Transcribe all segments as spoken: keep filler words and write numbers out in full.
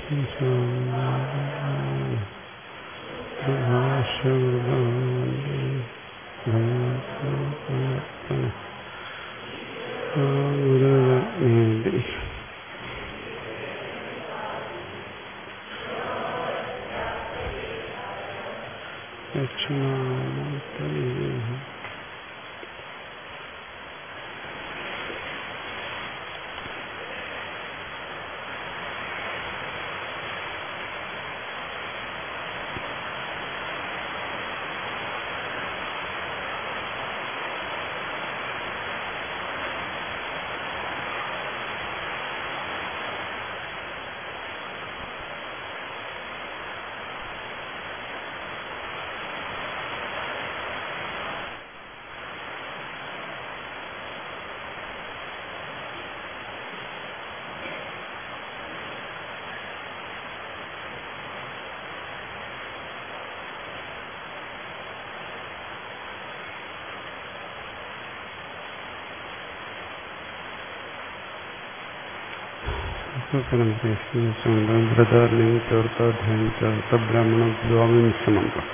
ബ്രാഹ്മണ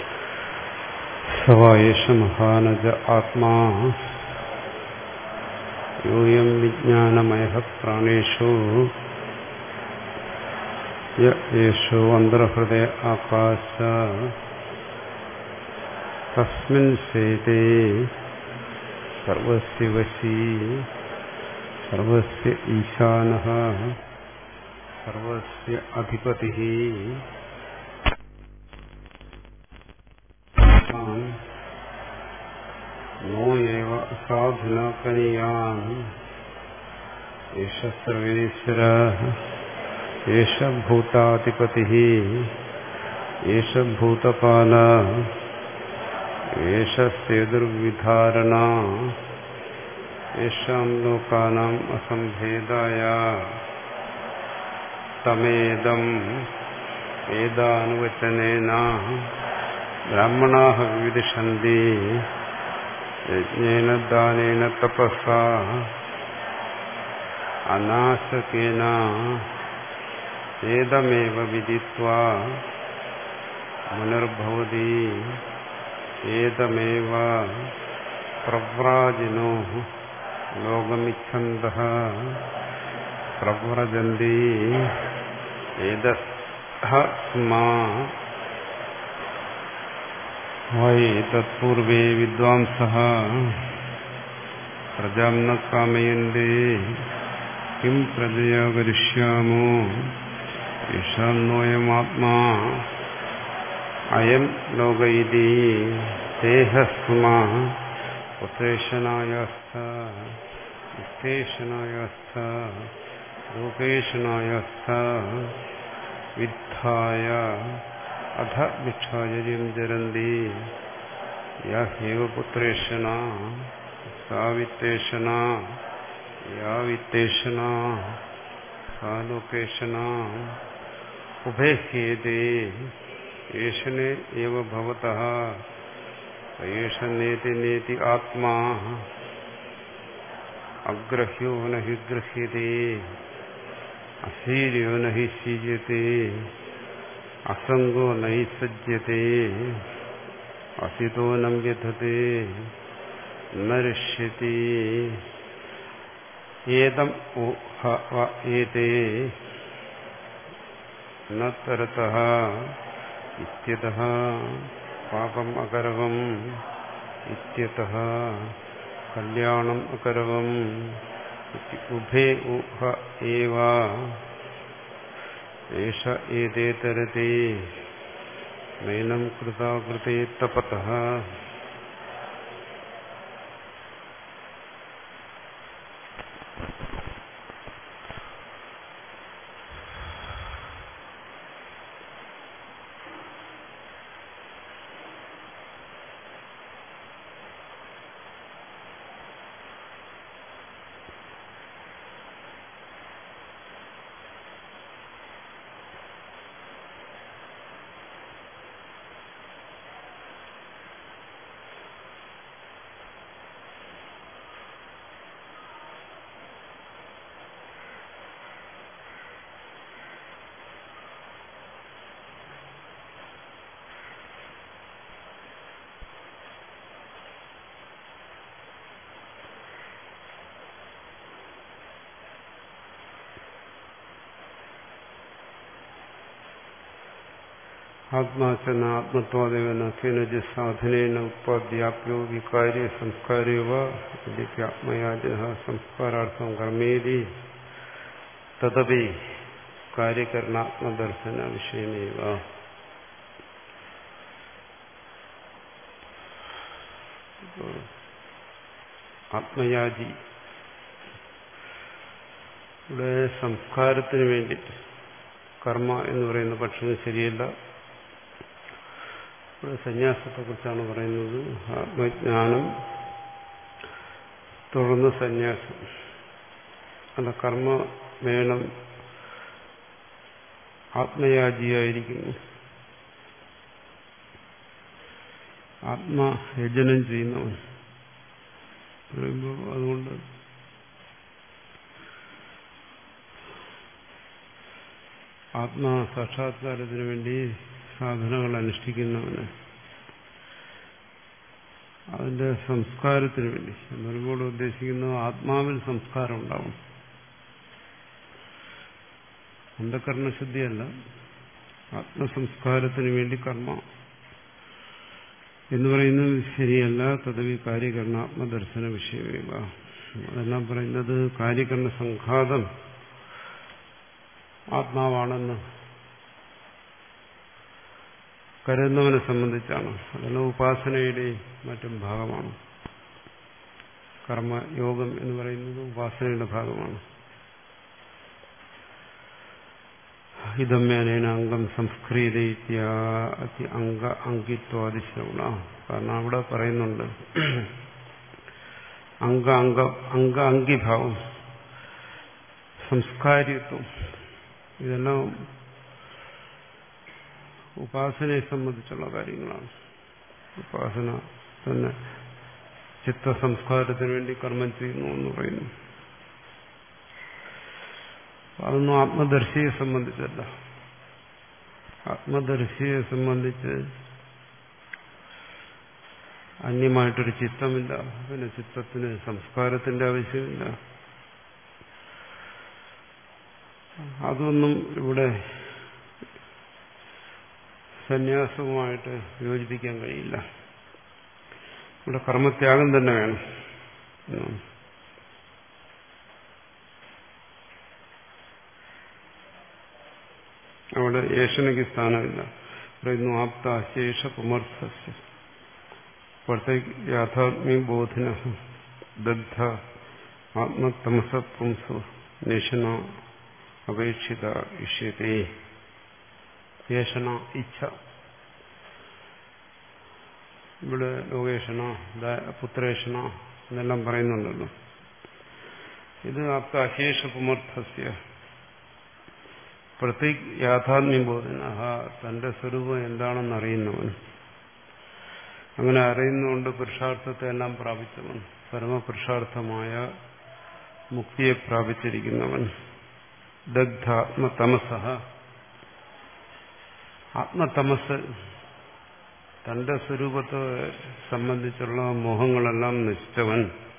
സവായേഷ മഹാനജ ആത്മാ യൂയം വിജ്ഞാനമയ പ്രാണേഷു യേഷോ അന്തർഹൃദയ ആകാശ തസ്മിൻ സേതേ സർവസ്യ വശീ സർവസ്യ ഈശാനഃ സർവസ്യ അധിപതിഃ നോ ഏവ അസാധുനാ കനിയാൻ ഏഷ സർവേശ്വരഃ ഏഷ ഭൂതാധിപതിഃ ഏഷ ഭൂതപാലഃ ഏഷ സേതുർവിധാരണ യേഷാം ലോകാനാം അസംഭേദായ തമേദം വേദാനുവചനേന ബ്രാഹ്മണാഃ വിദിഷന്തി യജ്ഞേന ദാനേന തപസാ അനാസകേന ഏതമേവ വിദിത്വാ മുനിർഭവതി ഏതമേവ പ്രവ്രാജിനോ ലോകമിച്ഛന്തഃ പ്രവ്രജന്തി ഏതസ്മാ വൈ തത്പൂർവേ വിദ്വാംസഃ പ്രജാം ന കാമയന്തി കിം പ്രജയാ കരിഷ്യാമോ യേഷാന്നോയമാത്മാ അയം ലോക ഇതി ദേഹസ്മാ ഉത്തേഷണായസ്ഥ വിത്തേഷണായസ്ഥ രൂപേഷണായസ്ഥ വിദ്ധായ അധ ഭിക്ഷാചര്യം ചരന്തി യഹൈവ പുത്രേഷണ സാ വിത്തേഷണ യാ വിത്തേഷണ സാ ലോകേഷണ ഉഭയഹേതേ ഏഷണേ ഏവ ഭവതഃ ഏഷ നേതി നേതി ആത്മാ അഗ്രഹ്യോ ന ഹി ഗൃഹ്യത്തെ അശീര്യോ ന ഹി ശീര്യത്തെ അസംഗോ ന ഹി സജ്ജത്തെ അസിതോ ന വ്യഥത്തെ ന രിഷ്യതി ഏതം ഏതേ ന തരതഃ ഇത്യതഃ പാപം അകരവം ഇത്യതഃ കല്യാണം അകരവം ഉഭേ ഊഹ ഏവ ഏഷ ഏതേ തരതി നൈനം കൃതാകൃതേ തപതഃ ആത്മാചന ആത്മത്വാദേവന കേനജി സാധനേന ഉത്പാദ്യാപ്യോ വികാര്യ സംസ്കാരോ ആത്മയാജന സംസ്കാരാർത്ഥം കർമ്മേതി തദപി കാര്യകരണാത്മദർശന വിഷയമേവ. ആത്മയാജി ഇവിടെ സംസ്കാരത്തിന് വേണ്ടിയിട്ട് കർമ്മ എന്ന് പറയുന്ന പക്ഷം ശരിയല്ല. ഇവിടെ സന്യാസത്തെക്കുറിച്ചാണ് പറയുന്നത്. ആത്മജ്ഞാനം തുടർന്ന് സന്യാസം. അല്ല, കർമ്മ വേണം, ആത്മയാജിയായിരിക്കുന്നു, ആത്മയജനം ചെയ്യുന്നവൻ പറയുമ്പോൾ അതുകൊണ്ട് ആത്മസാക്ഷാത്കാരത്തിന് വേണ്ടി സാധനകൾ അനുഷ്ഠിക്കുന്നവന് അതിന്റെ സംസ്കാരത്തിന് വേണ്ടി എന്ന് പറയുമ്പോൾ ഉദ്ദേശിക്കുന്നത് ആത്മാവിൽ സംസ്കാരം ഉണ്ടാവും. അന്ധകരണശുദ്ധിയല്ല, ആത്മസംസ്കാരത്തിന് വേണ്ടി കർമ്മ എന്ന് പറയുന്നത് ശരിയല്ല. തദവി കാര്യകരണാത്മദർശന വിഷയമേവ. അതെല്ലാം പറയുന്നത് കാര്യകരണ സംഘാതം ആത്മാവാണെന്ന് കരുതുന്നവനെ സംബന്ധിച്ചാണ്. അതെല്ലാം ഉപാസനയുടെയും മറ്റും ഭാഗമാണ്. കർമ്മയോഗം എന്ന് പറയുന്നത് ഉപാസനയുടെ ഭാഗമാണ്. ഇതമ്മേന അംഗം സംസ്കൃത അംഗ അങ്കിത്വാദിശ്രവണ. കാരണം അവിടെ പറയുന്നുണ്ട് അംഗ അംഗ അംഗ അങ്കിഭാവം, സംസ്കാരിത്വം, ഇതെല്ലാം ഉപാസനയെ സംബന്ധിച്ചുള്ള കാര്യങ്ങളാണ്. ഉപാസന തന്നെ ചിത്തസംസ്കാരത്തിന് വേണ്ടി കർമ്മം ചെയ്യുന്നു എന്ന് പറയുന്നു. അതൊന്നും ആത്മദർശിയെ സംബന്ധിച്ചല്ല. ആത്മദർശിയെ സംബന്ധിച്ച് അന്യമായിട്ടൊരു ചിത്തമില്ല, പിന്നെ ചിത്തത്തിന് സംസ്കാരത്തിന്റെ ആവശ്യമില്ല. അതൊന്നും ഇവിടെ സന്യാസവുമായിട്ട് യോജിപ്പിക്കാൻ കഴിയില്ല. ഇവിടെ കർമ്മത്യാഗം തന്നെ വേണം. അവിടെ ഏഷണയ്ക്ക് സ്ഥാനമില്ല. പറയുന്നു ആപ്ത അശേഷ പുമർസസ്യ പ്രത്യേക യാഥാത്മ്യ ബോധിന ദഗ്ധ ആത്മതമസ പുംസു നിഷണ അപേക്ഷിത ഇഷ്യത്തെ. ഏഷണ ഇച്ഛ, ഇവിടെ ലോകേഷണ പുത്രേഷണ എന്നെല്ലാം പറയുന്നുണ്ടല്ലോ. ഇത് ആപ്ത അശേഷ പുമർത്ഥസ്യ പ്രത്യേക യാഥാത്മ്യം ബോധന, തന്റെ സ്വരൂപം എന്താണെന്ന് അറിയുന്നവൻ, അങ്ങനെ അറിയുന്നുകൊണ്ട് പുരുഷാർത്ഥത്തെ എല്ലാം പ്രാപിച്ചവൻ, പരമപുരുഷാർത്ഥമായ മുക്തിയെ പ്രാപിച്ചിരിക്കുന്നവൻ. ദഗ്ധ ആത്മതമസ, ആത്മതമസ്, തന്റെ സ്വരൂപത്തെ സംബന്ധിച്ചുള്ള മോഹങ്ങളെല്ലാം നശിച്ചവൻ.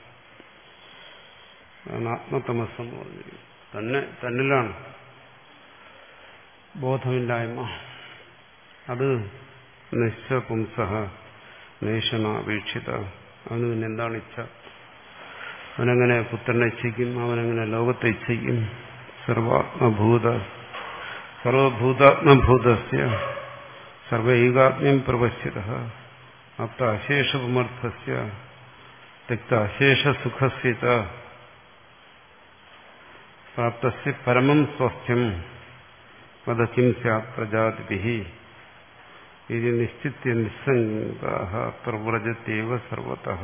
ആത്മതമസ് എന്ന് പറഞ്ഞു. തന്നെ തന്നിലാണ് ബോധമില്ലായ്മ. അത് നിശ്ച പുംസഹ നേഷണ വീക്ഷിത. അവന് പിന്നെ എന്താണ് ഇച്ഛ? അവനെങ്ങനെ പുത്രനെ ഇച്ഛിക്കും? അവനെങ്ങനെ ലോകത്തെ ഇച്ഛിക്കും? സർവാത്മഭൂത സർവഭൂതാത്മഭൂതസ്യ സർവൈകാത്മ്യം പ്രപശ്യത ആപ്ത അശേഷ പുമർത്ഥസ്യ തിക്ത അശേഷ സുഖസ്യ ച പ്രാപ്തസ്യ പരമം സ്വാസ്ഥ്യം വദ കിം സ്യാത് പ്രജാതിഭിഃ ഇതി നിശ്ചിത്യ നിസ്സംഗഃ പ്രവ്രജത്യേവ സർവതഃ.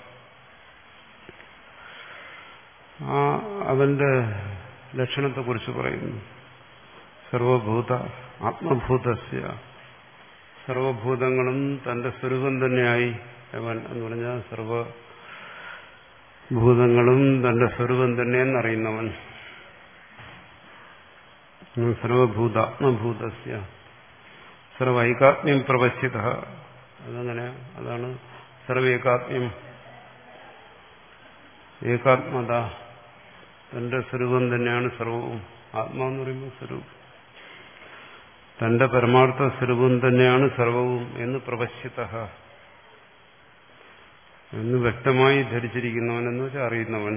ആ അവന്റെ ലക്ഷണത്തെക്കുറിച്ച് പറയുന്നു. സർവഭൂത ആത്മഭൂതസ്യ, സർവഭൂതങ്ങളും തന്റെ സ്വരൂപം തന്നെയായി അവൻ എന്ന് പറഞ്ഞാൽ സർവഭൂതങ്ങളും തന്റെ സ്വരൂപം തന്നെയെന്നറിയുന്നവൻ. സർവഭൂതാത്മഭൂതസ്യ സർവൈകാത്മ്യം പ്രപശ്യത. അതങ്ങനെ, അതാണ് സർവൈകാത്മ്യം, ഏകാത്മത. തന്റെ സ്വരൂപം തന്നെയാണ് സർവവും. ആത്മാവെന്ന് പറയുമ്പോൾ സ്വരൂപം. തന്റെ പരമാർത്ഥ സ്വരൂപം തന്നെയാണ് സർവവും എന്ന് പ്രപശ്യതഃ എന്ന് വ്യക്തമായി ധരിച്ചിരിക്കുന്നവൻ എന്ന് വെച്ചാൽ അറിയുന്നവൻ.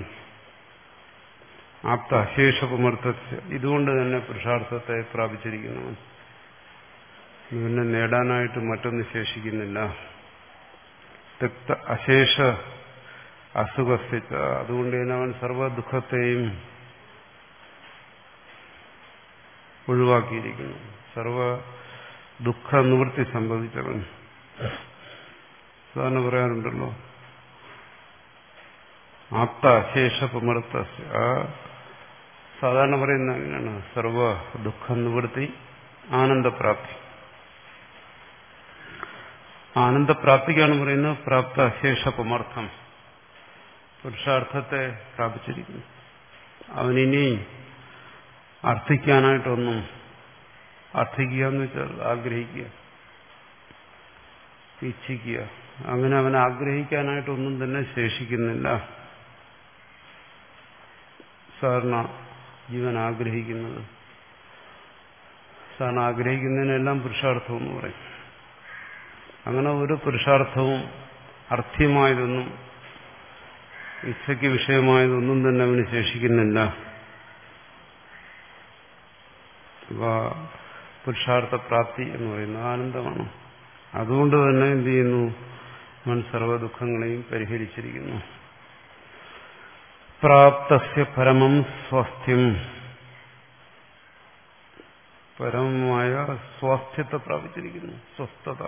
ആപ്ത അശേഷപമർത്ഥ ഇതുകൊണ്ട് തന്നെ പുരുഷാർത്ഥത്തെ പ്രാപിച്ചിരിക്കുന്നവൻ. പിന്നെ നേടാനായിട്ട് മറ്റൊന്ന് ശേഷിക്കുന്നില്ല. തെക്ത അശേഷ അസുഖസ്ഥിത അതുകൊണ്ട് തന്നെ അവൻ സർവ ദുഃഖത്തെയും ഒഴിവാക്കിയിരിക്കുന്നു. സർവ ദുഃഖ നിവൃത്തി സംഭവിച്ചവൻ. സാധാരണ പറയാറുണ്ടല്ലോ ആപ്ത അശേഷ പുമർത്ത. ആ സാധാരണ പറയുന്ന അങ്ങനെയാണ്. സർവ ദുഃഖ നിവൃത്തി ആനന്ദപ്രാപ്തി. ആനന്ദപ്രാപ്തിക്കാണ് പറയുന്നത് പ്രാപ്ത അശേഷ പുമർത്ഥം. പുരുഷാർത്ഥത്തെ പ്രാപിച്ചിരിക്കുന്നു. അവനിനി അർത്ഥിക്കാനായിട്ടൊന്നും, അർത്ഥിക്കുക എന്ന് വെച്ചാൽ ആഗ്രഹിക്കുക, ഇച്ഛിക്കുക, അങ്ങനെ അവൻ ആഗ്രഹിക്കാനായിട്ടൊന്നും തന്നെ ശേഷിക്കുന്നില്ല. സാധാരണ ജീവൻ ആഗ്രഹിക്കുന്നത്, സാധാരണ ആഗ്രഹിക്കുന്നതിനെല്ലാം പുരുഷാർത്ഥം എന്ന് പറയും. അങ്ങനെ ഒരു പുരുഷാർത്ഥവും അർത്ഥ്യമായതൊന്നും ഇച്ഛയ്ക്ക് വിഷയമായതൊന്നും തന്നെ അവന് ശേഷിക്കുന്നില്ല. പുരുഷാർത്ഥ പ്രാപ്തി എന്ന് പറയുന്നത് ആനന്ദമാണ്. അതുകൊണ്ട് തന്നെ എന്ത് ചെയ്യുന്നു? അവൻ സർവ്വ ദുഃഖങ്ങളെയും പരിഹരിച്ചിരിക്കുന്നു. പ്രാപ്തസ്യ പരമം സ്വാസ്ഥ്യം, പരമമായ സ്വാസ്ഥ്യത്തെ പ്രാപിച്ചിരിക്കുന്നു. സ്വസ്ഥത.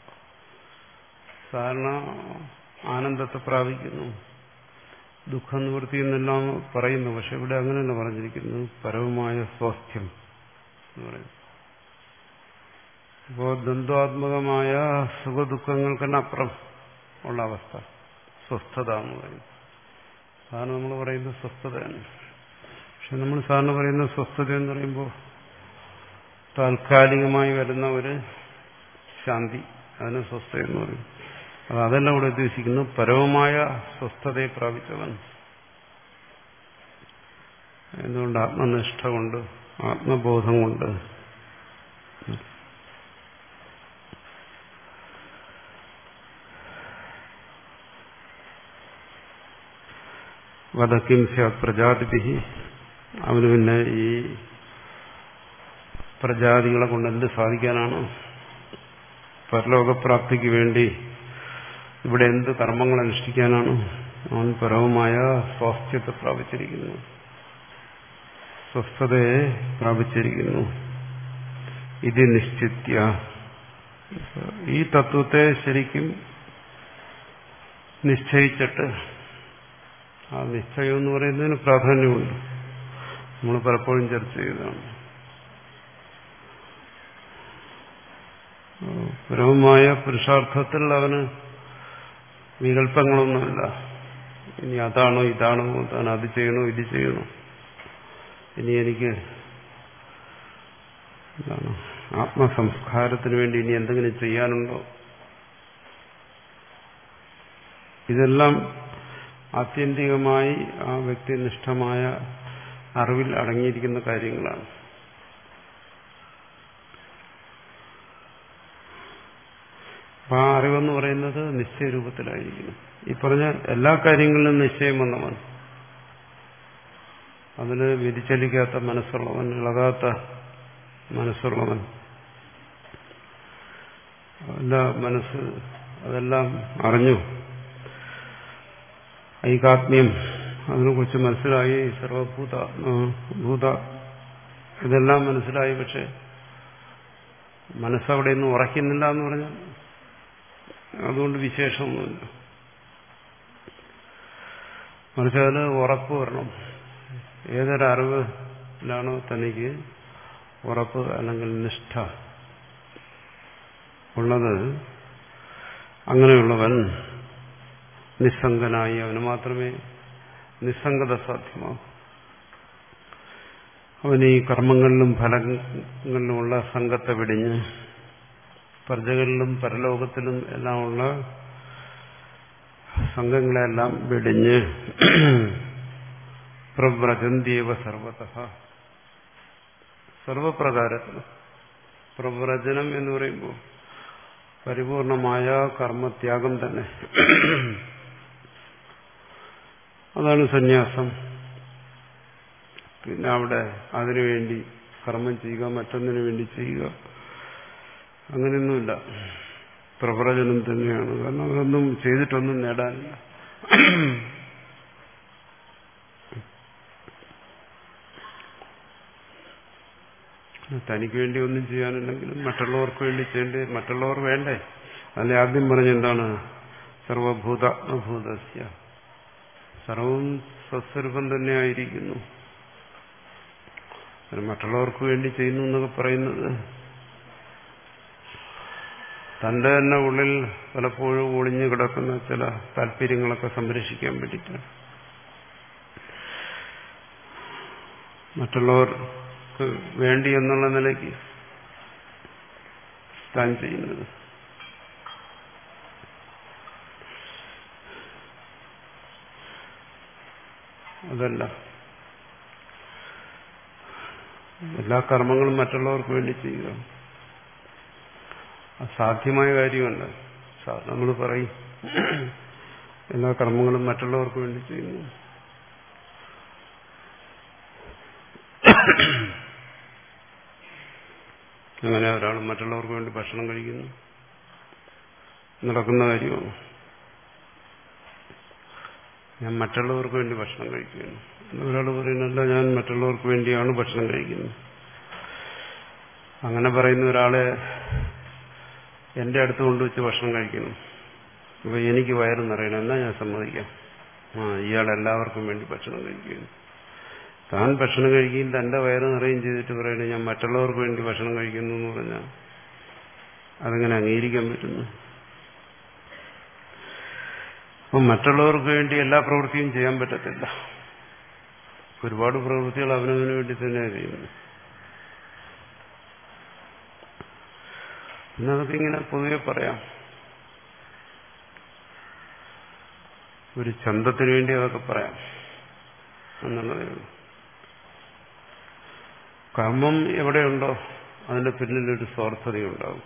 സാധാരണ ആനന്ദത്തെ പ്രാപിക്കുന്നു, ദുഃഖം നിവൃത്തി എന്നെല്ലാം പറയുന്നു. പക്ഷെ ഇവിടെ അങ്ങനെയല്ല പറഞ്ഞിരിക്കുന്നു. പരമമായ സ്വാസ്ഥ്യം എന്ന് പറയുന്നു. അപ്പോൾ ദ്വന്ദ്വാത്മകമായ സുഖദുഃഖങ്ങൾക്കെല്ലാം അപ്പുറം ഉള്ള അവസ്ഥ സ്വസ്ഥത എന്ന് പറയുന്നു. സാധാരണ നമ്മൾ പറയുന്നത് സ്വസ്ഥതയാണ്. പക്ഷെ നമ്മൾ സാധാരണ പറയുന്ന സ്വസ്ഥത എന്ന് പറയുമ്പോൾ താൽക്കാലികമായി വരുന്ന ഒരു ശാന്തി, അതിന് സ്വസ്ഥത എന്ന് പറയും. അത് അതല്ല ഇവിടെ ഉദ്ദേശിക്കുന്നു. പരമമായ സ്വസ്ഥതയെ പ്രാപിച്ചവൻ. എന്തുകൊണ്ട്? ആത്മനിഷ്ഠ കൊണ്ട്, ആത്മബോധം കൊണ്ട്. വദക്കിം സ്യാത് പ്രജാതിഭി, അവന് പിന്നെ ഈ പ്രജാതികളെ കൊണ്ട് എന്ത് സാധിക്കാനാണ്? പരലോകപ്രാപ്തിക്ക് വേണ്ടി ഇവിടെ എന്ത് കർമ്മങ്ങൾ അനുഷ്ഠിക്കാനാണ്? അവൻ പരമമായ സ്വാസ്ഥ്യത്തെ പ്രാപിച്ചിരിക്കുന്നു, സ്വസ്ഥതയെ പ്രാപിച്ചിരിക്കുന്നു. ഇത് നിശ്ചിത്യ, ഈ തത്വത്തെ ശരിക്കും നിശ്ചയിച്ചിട്ട്, ആ നിശ്ചയം എന്ന് പറയുന്നതിന് പ്രാധാന്യമുണ്ട്. നമ്മൾ പലപ്പോഴും ചർച്ച ചെയ്തതാണ്. പരമമായ പുരുഷാർത്ഥത്തിൽ അവന് വികല്പങ്ങളൊന്നുമില്ല. ഇനി അതാണോ ഇതാണോ, താൻ അത് ചെയ്യണോ ഇത് ചെയ്യണോ, ഇനി എനിക്ക് എന്താണ് ആത്മസംസ്കാരത്തിന് വേണ്ടി ഇനി എന്തെങ്കിലും ചെയ്യാനുണ്ടോ, ഇതെല്ലാം ആത്യന്തികമായി ആ വ്യക്തിനിഷ്ഠമായ അറിവിൽ അടങ്ങിയിരിക്കുന്ന കാര്യങ്ങളാണ്. അപ്പൊ ആ അറിവെന്ന് പറയുന്നത് നിശ്ചയരൂപത്തിലായിരിക്കണം. ഈ പറഞ്ഞ എല്ലാ കാര്യങ്ങളിലും നിശ്ചയം വന്നവൻ, അതിന് വ്യതിചലിക്കാത്ത മനസ്സുള്ളവൻ, ഇളകാത്ത മനസ്സുള്ളവൻ, എല്ലാ മനസ്സ് അതെല്ലാം അറിഞ്ഞു, ഐകാത്മ്യം അതിനെക്കുറിച്ച് മനസ്സിലായി, സർവഭൂത ഭൂത ഇതെല്ലാം മനസ്സിലായി. പക്ഷെ മനസ്സവിടെയൊന്നും ഉറയ്ക്കുന്നില്ല എന്ന് പറഞ്ഞാൽ അതുകൊണ്ട് വിശേഷമൊന്നുമില്ല. മറിച്ച് അതിന് ഉറപ്പ് വരണം. ഏതൊരറിവിലാണോ തനിക്ക് ഉറപ്പ് അല്ലെങ്കിൽ നിഷ്ഠ ഉള്ളത്, അങ്ങനെയുള്ളവൻ നിസ്സംഗനായി, അവന് മാത്രമേ നിസ്സംഗത സാധ്യമാകൂ. അവൻ ഈ കർമ്മങ്ങളിലും ഫലങ്ങളിലുമുള്ള സംഘത്തെ വെടിഞ്ഞ് പ്രജകളിലും പരലോകത്തിലും എല്ലാമുള്ള സംഘങ്ങളെല്ലാം വെടിഞ്ഞ് പ്രവ്രജന്തിയവ സർവതഃ, സർവപ്രകാരത്തിലും പ്രവ്രജനം എന്ന് പറയുമ്പോൾ പരിപൂർണമായ കർമ്മത്യാഗം തന്നെ. അതാണ് സന്യാസം. പിന്നെ അവിടെ അതിനുവേണ്ടി കർമ്മം ചെയ്യുക, മറ്റൊന്നിനു വേണ്ടി ചെയ്യുക, അങ്ങനെയൊന്നുമില്ല. പ്രവ്രജനം തന്നെയാണ്. കാരണം അതൊന്നും ചെയ്തിട്ടൊന്നും നേടാനില്ല. തനിക്ക് വേണ്ടി ഒന്നും ചെയ്യാനില്ലെങ്കിലും മറ്റുള്ളവർക്ക് വേണ്ടി ചെയ്യേണ്ടേ, മറ്റുള്ളവർ വേണ്ടേ. അതിൽ ആദ്യം പറഞ്ഞെന്താണ്? സർവഭൂതാത്മഭൂതസ്യ, സർവവും സ്വസ്വരൂപം തന്നെ ആയിരിക്കുന്നു. മറ്റുള്ളവർക്ക് വേണ്ടി ചെയ്യുന്നു എന്നൊക്കെ പറയുന്നത് തന്റെ തന്നെ ഉള്ളിൽ പലപ്പോഴും ഒളിഞ്ഞു കിടക്കുന്ന ചില താല്പര്യങ്ങളൊക്കെ സംരക്ഷിക്കാൻ വേണ്ടിയിട്ടാണ്. മറ്റുള്ളവർക്ക് വേണ്ടി എന്നുള്ള നിലയ്ക്ക് താൻ ചെയ്യുന്നത്. അതല്ല, എല്ലാ കർമ്മങ്ങളും മറ്റുള്ളവർക്ക് വേണ്ടി ചെയ്യുക അസാധ്യമായ കാര്യമല്ല. നമ്മൾ പറയും എല്ലാ കർമ്മങ്ങളും മറ്റുള്ളവർക്ക് വേണ്ടി ചെയ്യുന്നു. അങ്ങനെ ഒരാൾ മറ്റുള്ളവർക്ക് വേണ്ടി ഭക്ഷണം കഴിക്കുന്നു, നടക്കുന്ന കാര്യമാണ്. ഞാൻ മറ്റുള്ളവർക്ക് വേണ്ടി ഭക്ഷണം കഴിക്കുന്നു. ഒരാൾ പറയുന്നല്ല, ഞാൻ മറ്റുള്ളവർക്ക് വേണ്ടിയാണ് ഭക്ഷണം കഴിക്കുന്നത്. അങ്ങനെ പറയുന്ന ഒരാളെ എന്റെ അടുത്ത് കൊണ്ടുവച്ച് ഭക്ഷണം കഴിക്കണം. അപ്പൊ എനിക്ക് വയറ് നിറയണം, എന്നാ ഞാൻ സമ്മതിക്കാം. ആ ഇയാൾ എല്ലാവർക്കും വേണ്ടി ഭക്ഷണം കഴിക്കുന്നു. താൻ ഭക്ഷണം കഴിക്കുകയും തന്റെ വയറ് നിറയും ചെയ്തിട്ട് പറയണേ ഞാൻ മറ്റുള്ളവർക്ക് വേണ്ടി ഭക്ഷണം കഴിക്കുന്നു എന്ന് പറഞ്ഞാൽ അതെങ്ങനെ അംഗീകരിക്കാൻ പറ്റുന്നു? അപ്പം മറ്റുള്ളവർക്ക് വേണ്ടി എല്ലാ പ്രവൃത്തിയും ചെയ്യാൻ പറ്റത്തില്ല. ഒരുപാട് പ്രവൃത്തികൾ അവനവന് വേണ്ടി തന്നെയാണ് ചെയ്യുന്നത്. എന്നതൊക്കെ ഇങ്ങനെ പൊതുവെ പറയാം. ഒരു ചന്തത്തിന് വേണ്ടി അതൊക്കെ പറയാം എന്നുള്ളതേ ഉള്ളൂ. കർമ്മം എവിടെയുണ്ടോ അതിന്റെ പിന്നിലൊരു സ്വാർത്ഥതയുണ്ടാവും.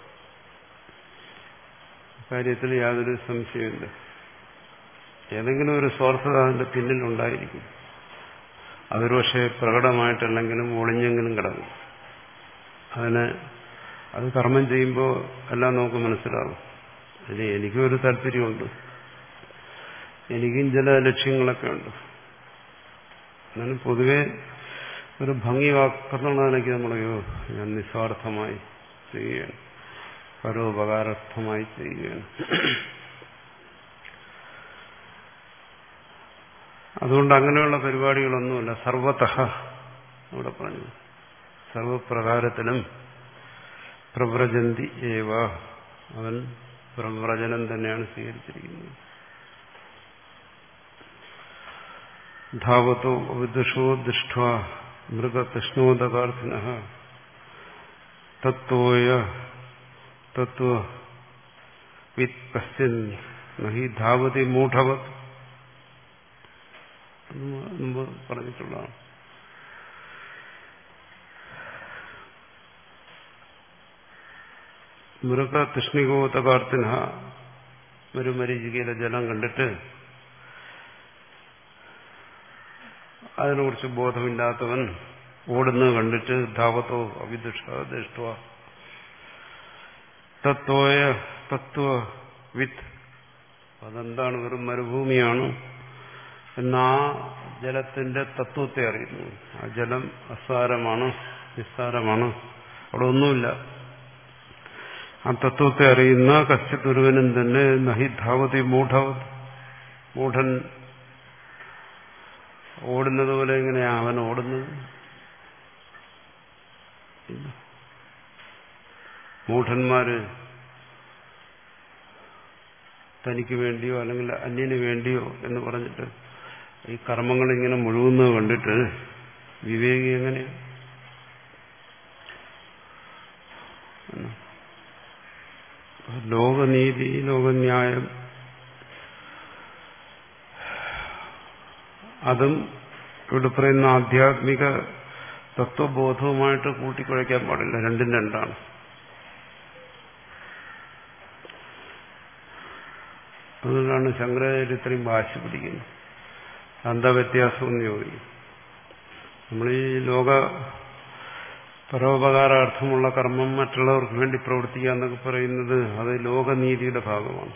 കാര്യത്തിൽ യാതൊരു സംശയമില്ല. ഏതെങ്കിലും ഒരു സ്വാർത്ഥത അതിന്റെ പിന്നിലുണ്ടായിരിക്കും. അതൊരു പക്ഷേ പ്രകടമായിട്ടല്ലെങ്കിലും ഒളിഞ്ഞെങ്കിലും കിടക്കും. അതിന് അത് കർമ്മം ചെയ്യുമ്പോൾ എല്ലാം നമുക്ക് മനസ്സിലാകും. അതിന് എനിക്കും ഒരു താല്പര്യമുണ്ട്, എനിക്കും ചില ലക്ഷ്യങ്ങളൊക്കെ ഉണ്ട്. എന്നാലും പൊതുവെ ഒരു ഭംഗി വാക്കുന്നുള്ള നിലയ്ക്ക് നമ്മളയ്യോ ഞാൻ നിസ്വാർത്ഥമായി ചെയ്യുകയാണ്, പരോപകാരാർത്ഥമായി ചെയ്യുകയാണ്. അതുകൊണ്ട് അങ്ങനെയുള്ള പരിപാടികളൊന്നുമല്ല. സർവതഃ അവിടെ പറഞ്ഞു, സർവപ്രകാരത്തിലും പ്രവ്രജന്തി ഏവ, അവൻ പ്രവ്രജനം തന്നെയാണ് സ്വീകരിച്ചിരിക്കുന്നത്. ധാവതോ വിദുഷോ ദൃഷ്ട്വാ മൃഗതൃഷ്ണോദകാർത്ഥിനഃ തത്വോയ തത്വവിത് കശ്ചിൻ നഹി ധാവതി മൂഢവത്. മുമ്പ് പറഞ്ഞിട്ടുള്ളതാണ്. മൃഗതൃഷ്ണികോദകാർത്ഥിന, ഒരു മരീചികയിലെ ജലം കണ്ടിട്ട് അതിനെക്കുറിച്ച് ബോധമില്ലാത്തവൻ ഓടുന്നത് കണ്ടിട്ട് ധാവത്തോ അവിദുഷ ദൃഷ്ട്വ തത്വോയ തത്വവിത്ത്, അതെന്താണ് വെറും മരുഭൂമിയാണ് എന്നാ ജലത്തിന്റെ തത്വത്തെ അറിയുന്നു. ആ ജലം അസാരമാണ്, നിസ്സാരമാണ്, അവിടെ ഒന്നുമില്ല. ആ തത്വത്തെ അറിയുന്ന കശ്ചിതൊരുവനും തന്നെ നഹി ധാവതി മൂഢവത്, മൂഢൻ ഓടുന്നത് പോലെ എങ്ങനെയാ അവൻ ഓടുന്നത്? മൂഢന്മാര് തനിക്ക് വേണ്ടിയോ അല്ലെങ്കിൽ അന്യന് വേണ്ടിയോ എന്ന് പറഞ്ഞിട്ട് ഈ കർമ്മങ്ങൾ ഇങ്ങനെ മുഴുകുന്നത് കണ്ടിട്ട് വിവേകി എങ്ങനെയാ? ലോകനീതി, ലോകന്യായം, അതും ഇവിടെ പറയുന്ന ആധ്യാത്മിക തത്വബോധവുമായിട്ട് കൂട്ടിക്കുഴയ്ക്കാൻ പാടില്ല. രണ്ടും രണ്ടാണ്. അതുകൊണ്ടാണ് ശങ്കരാചാര്യ ഇത്രയും വാശി പിടിക്കുന്നത്. എന്താ വ്യത്യാസം എന്ന് ചോദിക്കും. നമ്മൾ ഈ ലോക പരോപകാരാർത്ഥമുള്ള കർമ്മം മറ്റുള്ളവർക്ക് വേണ്ടി പ്രവർത്തിക്കുക എന്നൊക്കെ പറയുന്നത് അത് ലോകനീതിയുടെ ഭാഗമാണ്.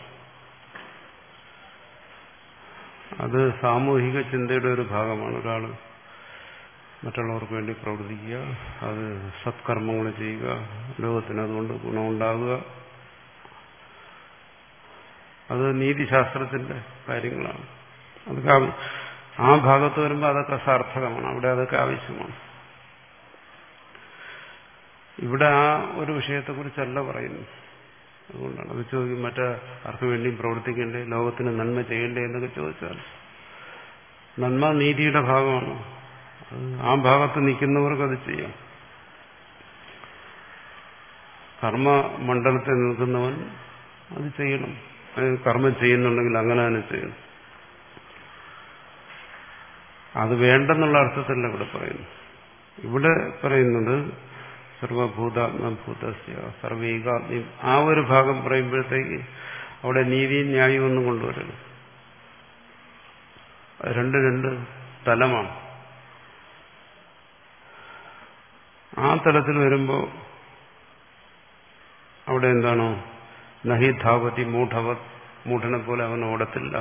അത് സാമൂഹിക ചിന്തയുടെ ഒരു ഭാഗമാണ്. ഒരാൾ മറ്റുള്ളവർക്ക് വേണ്ടി പ്രവർത്തിക്കുക, അത് സത്കർമ്മങ്ങൾ ചെയ്യുക, ലോകത്തിന് അതുകൊണ്ട് ഗുണമുണ്ടാകുക, അത് നീതിശാസ്ത്രത്തിന്റെ കാര്യങ്ങളാണ്. അതൊക്കെ ആ ഭാഗത്ത് വരുമ്പോൾ അതൊക്കെ സാർത്ഥകമാണ്, അവിടെ അതൊക്കെ ആവശ്യമാണ്. ഇവിടെ ആ ഒരു വിഷയത്തെക്കുറിച്ചല്ല പറയുന്നു. അതുകൊണ്ടാണ് അത് ചോദിക്കും, മറ്റേ ആർക്കു വേണ്ടിയും പ്രവർത്തിക്കേണ്ടേ, ലോകത്തിന് നന്മ ചെയ്യേണ്ടേ എന്നൊക്കെ ചോദിച്ചാൽ നന്മ നീതിയുടെ ഭാഗമാണ്. ആ ഭാഗത്ത് നിൽക്കുന്നവർക്ക് അത് ചെയ്യാം. കർമ്മമണ്ഡലത്തിൽ നിൽക്കുന്നവൻ അത് ചെയ്യണം. കർമ്മം ചെയ്യുന്നുണ്ടെങ്കിൽ അങ്ങനെ തന്നെ ചെയ്യണം. അത് വേണ്ടെന്നുള്ള അർത്ഥത്തിലല്ല ഇവിടെ പറയുന്നു. ഇവിടെ പറയുന്നത് സർവഭൂതാത്മഭൂതസ്യ സർവൈകാത്മ്യ, ആ ഒരു ഭാഗം പറയുമ്പോഴത്തേക്ക് അവിടെ നീതിയും ന്യായവും ഒന്നും കൊണ്ടുവരണം. രണ്ട് രണ്ട് തലമാണ്. ആ തലത്തിൽ വരുമ്പോൾ അവിടെ എന്താണോ നഹി ധാവതി മൂഢവത്, മൂഢനെ പോലെ അവൻ ഓടത്തില്ല.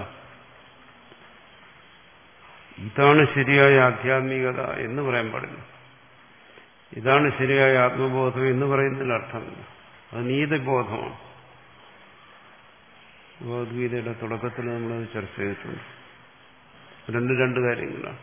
ഇതാണ് ശരിയായ ആധ്യാത്മികത എന്ന് പറയാൻ പാടില്ല. ഇതാണ് ശരിയായ ആത്മബോധം എന്ന് പറയുന്നതിൽ അർത്ഥമില്ല. അത് നീതിബോധമാണ്. ഭഗവത്ഗീതയുടെ തുടക്കത്തിൽ നമ്മളത് ചർച്ച ചെയ്തിട്ടുണ്ട്. രണ്ട് രണ്ട് കാര്യങ്ങളാണ്.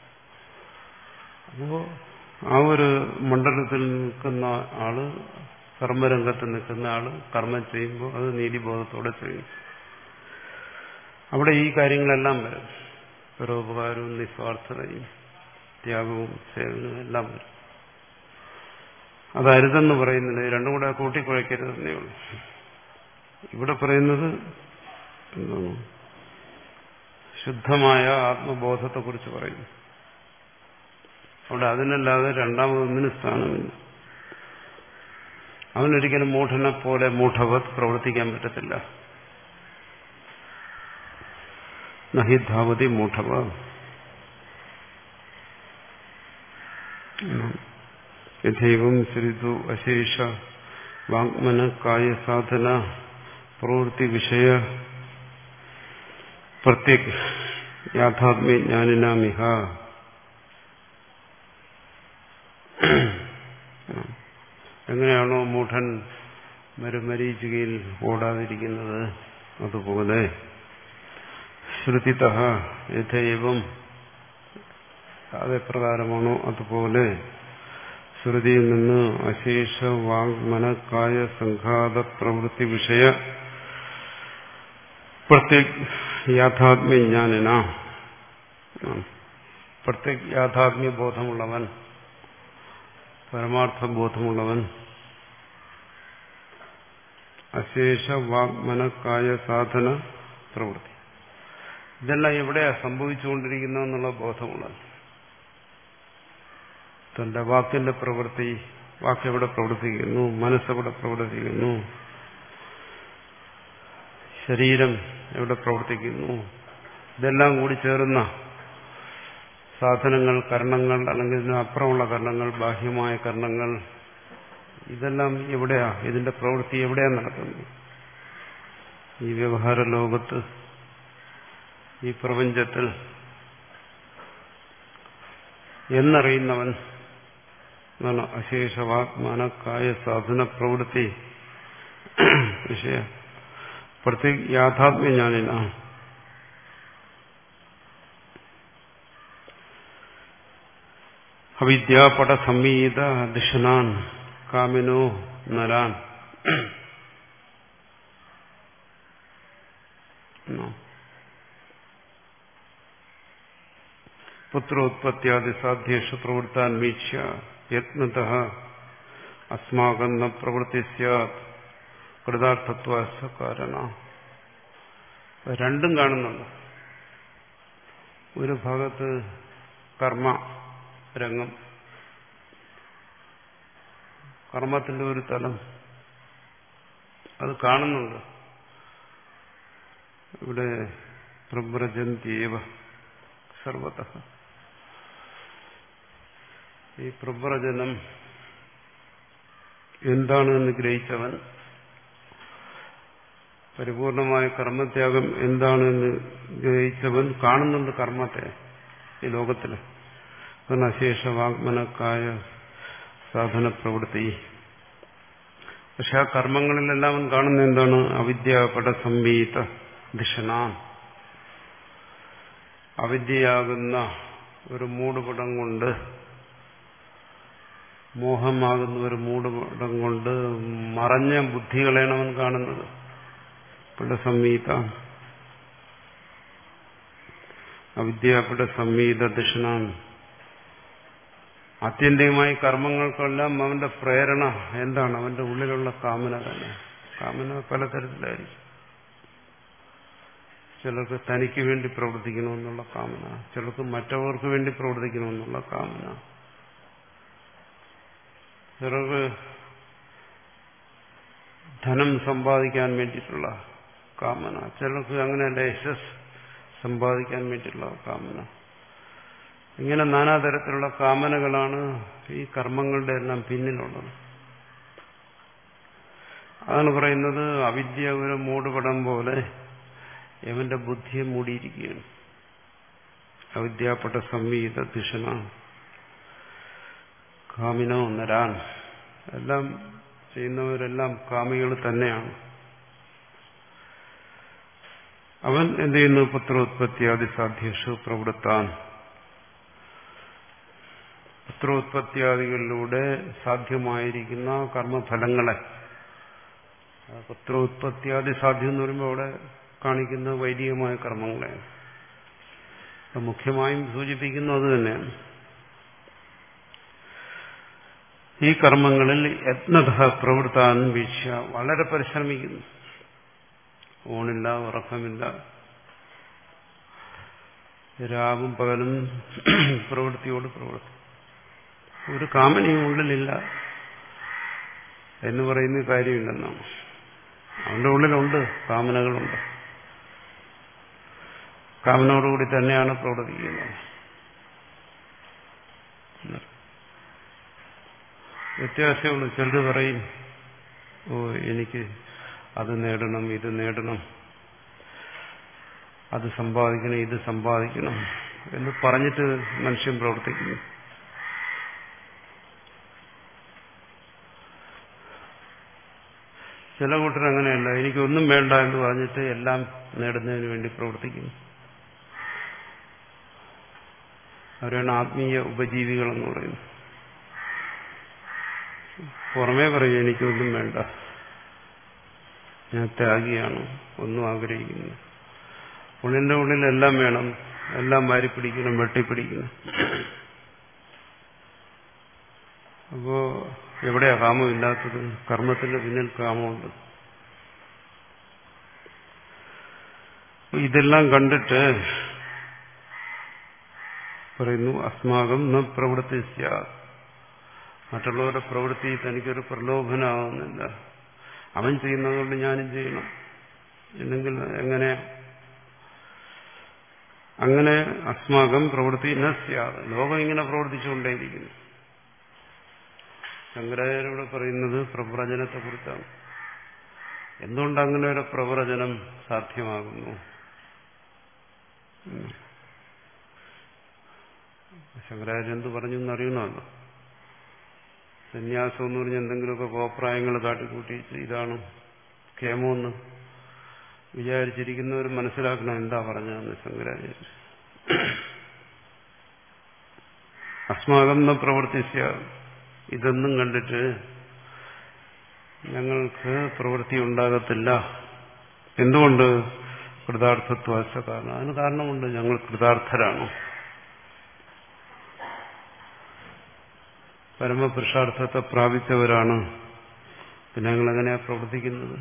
അപ്പോ ആ ഒരു മണ്ഡലത്തിൽ നിൽക്കുന്ന ആള്, കർമ്മരംഗത്ത് നിൽക്കുന്ന ആള് കർമ്മം ചെയ്യുമ്പോൾ അത് നീതിബോധത്തോടെ ചെയ്യും. അവിടെ ഈ കാര്യങ്ങളെല്ലാം വരും. പരോപകാരവും നിസ്വാർത്ഥതയും ത്യാഗവും സേവനവും എല്ലാം വരും. അതരുതെന്ന് പറയുന്നില്ല. രണ്ടും കൂടെ കൂട്ടിക്കുഴയ്ക്കരുതെന്നേ ഉള്ളൂ. ഇവിടെ പറയുന്നത് എന്താണ്, ശുദ്ധമായ ആത്മബോധത്തെക്കുറിച്ച് പറയുന്നു. അവിടെ അതിനല്ലാതെ രണ്ടാമതൊന്നിന് സ്ഥാനമില്ല. അവനൊരിക്കലും മൂഢനെ പോലെ മൂഢവത് പ്രവർത്തിക്കാൻ പറ്റത്തില്ല. നഹി ധാവതി മൂഢവ. യഥൈവം ശ്രുതു അശേഷ വാങ്മന കായ സാധന പ്രവൃത്തി വിഷയ പ്രത്യേക യാഥാത്മ്യജ്ഞാനിനാമിഹ. എങ്ങനെയാണോ മൂഢൻ മരുമരീചികയിൽ ഓടാതിരിക്കുന്നത് അതുപോലെ ശ്രുതിതഃ യഥൈവം, അതെപ്രകാരമാണോ അതുപോലെ ശ്രുതിയിൽ നിന്ന് അശേഷ വാങ്മനക്കായ സംഘാത പ്രവൃത്തി വിഷയ പ്രത്യേക യാഥാത്മ്യജ്ഞാനിന, പ്രത്യേക യാഥാത്മ്യബോധമുള്ളവൻ, പരമാർത്ഥബോധമുള്ളവൻ, അശേഷ വാങ്മനക്കായ സാധന പ്രവൃത്തി, ഇതെല്ലാം എവിടെയാ സംഭവിച്ചുകൊണ്ടിരിക്കുന്നതെന്നുള്ള ബോധമുള്ളത്. തന്റെ വാക്കിന്റെ പ്രവൃത്തി, വാക്കെവിടെ പ്രവർത്തിക്കുന്നു, മനസ്സെവിടെ പ്രവർത്തിക്കുന്നു, ശരീരം എവിടെ പ്രവർത്തിക്കുന്നു, ഇതെല്ലാം കൂടി ചേർന്ന സാധനങ്ങൾ, കർണങ്ങൾ, അല്ലെങ്കിൽ ഇതിന് അപ്പുറമുള്ള കർണങ്ങൾ, ബാഹ്യമായ കർണങ്ങൾ, ഇതെല്ലാം എവിടെയാ, ഇതിന്റെ പ്രവൃത്തി എവിടെയാ നടക്കുന്നത്? ഈ വ്യവഹാര ലോകത്ത്, ഈ പ്രപഞ്ചത്തിൽ എന്നറിയുന്നവൻ എന്നാണ് അശേഷവാത്മാനക്കായ സാധന പ്രവൃത്തി വിഷയ പ്രത്യേക യാഥാത്മ്യജ്ഞാനിന. അവിദ്യാപട സംമീത ദിഷനാൻ കാമിനോ നരാൻ. പുത്രോത്പത്യാദി സാധ്യേഷു പ്രവൃത്താൻ വീക്ഷ്യ യത്നതഃ അസ്മാകം ന പ്രവൃത്തി സ്യാത് കൃതാർത്ഥത്വ കാരണ. രണ്ടും കാണുന്നുണ്ട്. ഒരു ഭാഗത്ത് കർമ്മ രംഗം, കർമ്മത്തിന്റെ ഒരു തലം അത് കാണുന്നുണ്ട്. ഇവിടെ പ്രവ്രജന്ത്യേവ സർവതഃ. ഈ പ്രവ്രജനം എന്താണ് എന്ന് ഗ്രഹിച്ചവൻ, പരിപൂർണമായ കർമ്മത്യാഗം എന്താണ് എന്ന് ഗ്രഹിച്ചവൻ കാണുന്നുണ്ട് കർമ്മത്തെ ഈ ലോകത്തില്. അശേഷ വാഗ്മനക്കായ സാധന പ്രവൃത്തി. പക്ഷെ ആ കർമ്മങ്ങളിലെല്ലാം അവൻ കാണുന്ന എന്താണ്? അവിദ്യാപട സംവീത ധിഷണ, അവിദ്യയാകുന്ന ഒരു മൂടുപടം കൊണ്ട്, മോഹമാകുന്ന ഒരു മൂടുപടം കൊണ്ട് മറഞ്ഞ ബുദ്ധികളെയാണ് അവൻ കാണുന്നത്. പട സംവീത അവിദ്യാപട സംവീത ധിഷണ. ആത്യന്തികമായി കർമ്മങ്ങൾക്കെല്ലാം അവന്റെ പ്രേരണ എന്താണ്? അവന്റെ ഉള്ളിലുള്ള കാമന തന്നെ. കാമന പലതരത്തിലായിരിക്കും. ചിലർക്ക് തനിക്ക് വേണ്ടി പ്രവർത്തിക്കണമെന്നുള്ള കാമന, ചിലർക്ക് മറ്റവർക്ക് വേണ്ടി പ്രവർത്തിക്കണമെന്നുള്ള കാമന, ചിലർക്ക് ധനം സമ്പാദിക്കാൻ വേണ്ടിയിട്ടുള്ള കാമന, ചിലർക്ക് അങ്ങനെയല്ല യശസ് സമ്പാദിക്കാൻ വേണ്ടിയിട്ടുള്ള കാമന. ഇങ്ങനെ നാനാതരത്തിലുള്ള കാമനകളാണ് ഈ കർമ്മങ്ങളുടെ എല്ലാം പിന്നിലുള്ളത്. അതാണ് പറയുന്നത് അവിദ്യ ഒരു മൂടുപടം പോലെ യവന്റെ ബുദ്ധിയെ മൂടിയിരിക്കുകയാണ്. അവിദ്യാപട സംവീത ധിഷണ കാമിനോ നരാൻ. എല്ലാം ചെയ്യുന്നവരെല്ലാം കാമികൾ തന്നെയാണ്. അവൻ എന്ത് ചെയ്യുന്നു? പുത്രോത്പത്തിയാദി സാധ്യേഷു പ്രവൃത്താൻ. പുത്രോത്പത്തിയാദികളിലൂടെ സാധ്യമായിരിക്കുന്ന കർമ്മഫലങ്ങളെ, പുത്രോത്പത്തിയാദി സാധ്യം എന്ന് പറയുമ്പോൾ അവിടെ കാണിക്കുന്ന വൈദികമായ കർമ്മങ്ങളെ മുഖ്യമായും സൂചിപ്പിക്കുന്നത് അത് തന്നെയാണ്. ഈ കർമ്മങ്ങളിൽ യത്നത പ്രവൃത്താൻ വീക്ഷ വളരെ പരിശ്രമിക്കുന്നു. ഊണില്ല, ഉറക്കമില്ല, രാവും പകലും പ്രവൃത്തിയോട് പ്രവൃത്തി. ഒരു കാമനയും ഉള്ളിലില്ല എന്ന് പറയുന്ന കാര്യമില്ലെന്നാണ്. അവന്റെ ഉള്ളിലുണ്ട്, കാമനകളുണ്ട്. കാമനയോടുകൂടി തന്നെയാണ് പ്രവർത്തിക്കുന്നത്. വ്യത്യാസമുള്ളൂ. ചിലർ പറയും, ഓ എനിക്ക് അത് നേടണം, ഇത് നേടണം, അത് സമ്പാദിക്കണം, ഇത് സമ്പാദിക്കണം എന്ന് പറഞ്ഞിട്ട് മനുഷ്യൻ പ്രവർത്തിക്കുന്നു. ചില കൂട്ടർ അങ്ങനെയല്ല, എനിക്കൊന്നും വേണ്ട എന്ന് പറഞ്ഞിട്ട് എല്ലാം നേടുന്നതിന് വേണ്ടി പ്രവർത്തിക്കുന്നു. അവരാണ് ആത്മീയ ഉപജീവികളെന്ന് പറയുന്നത്. പുറമേ പറയും എനിക്കൊന്നും വേണ്ട, ഞാൻ ത്യാഗിയാണ്, ഒന്നും ആഗ്രഹിക്കുന്നു. ഉള്ളിന്റെ ഉള്ളിൽ എല്ലാം വേണം, എല്ലാം വാരിപ്പിടിക്കണം, വെട്ടിപ്പിടിക്കണം. അപ്പോ എവിടെയാ കാമമില്ലാത്തത്? കർമ്മത്തിന്റെ പിന്നിൽ കാമമുണ്ട്. ഇതെല്ലാം കണ്ടിട്ട് പറയുന്നു അസ്മാകം ന പ്രവൃത്തി സ്യാത്. മറ്റുള്ളവരുടെ പ്രവൃത്തി തനിക്കൊരു പ്രലോഭനമാകുന്നില്ല. അവൻ ചെയ്യുന്നതുകൊണ്ട് ഞാനും ചെയ്യണം എന്നെങ്കിൽ എങ്ങനെ? അങ്ങനെ അസ്മാകം പ്രവൃത്തി ന സ്യാത്. ലോകം ഇങ്ങനെ പ്രവർത്തിച്ചുകൊണ്ടേയിരിക്കുന്നു. ശങ്കരാചാര്യരോട് പറയുന്നത് പ്രവ്രജനത്തെ കുറിച്ചാണ്. എന്തുകൊണ്ട് അങ്ങനെ ഒരു പ്രവ്രജനം സാധ്യമാകുന്നു? ശങ്കരാചാര്യൻ എന്ത് പറഞ്ഞു എന്നറിയണമല്ലോ. സന്യാസം എന്ന് പറഞ്ഞാൽ എന്തെങ്കിലുമൊക്കെ കോപ്രായങ്ങൾ കാട്ടിക്കൂട്ടിച്ച് ഇതാണ് ക്ഷേമമെന്ന് വിചാരിച്ചിരിക്കുന്നവർ മനസ്സിലാക്കണം എന്താ പറഞ്ഞതെന്ന്. ശങ്കരാചാര്യൻ അസ്മാകം ന പ്രവർത്തിച്ച, ഇതൊന്നും കണ്ടിട്ട് ഞങ്ങൾക്ക് പ്രവൃത്തി ഉണ്ടാകത്തില്ല. എന്തുകൊണ്ട്? കൃതാർത്ഥത്വ കാരണം. അതിന് കാരണമുണ്ട്, ഞങ്ങൾ കൃതാർത്ഥരാണ്. പരമപുരുഷാർത്ഥത്തെ പ്രാപിച്ചവരാണ്. പിന്നെ ഞങ്ങൾ എങ്ങനെയാ പ്രവർത്തിക്കുന്നത്?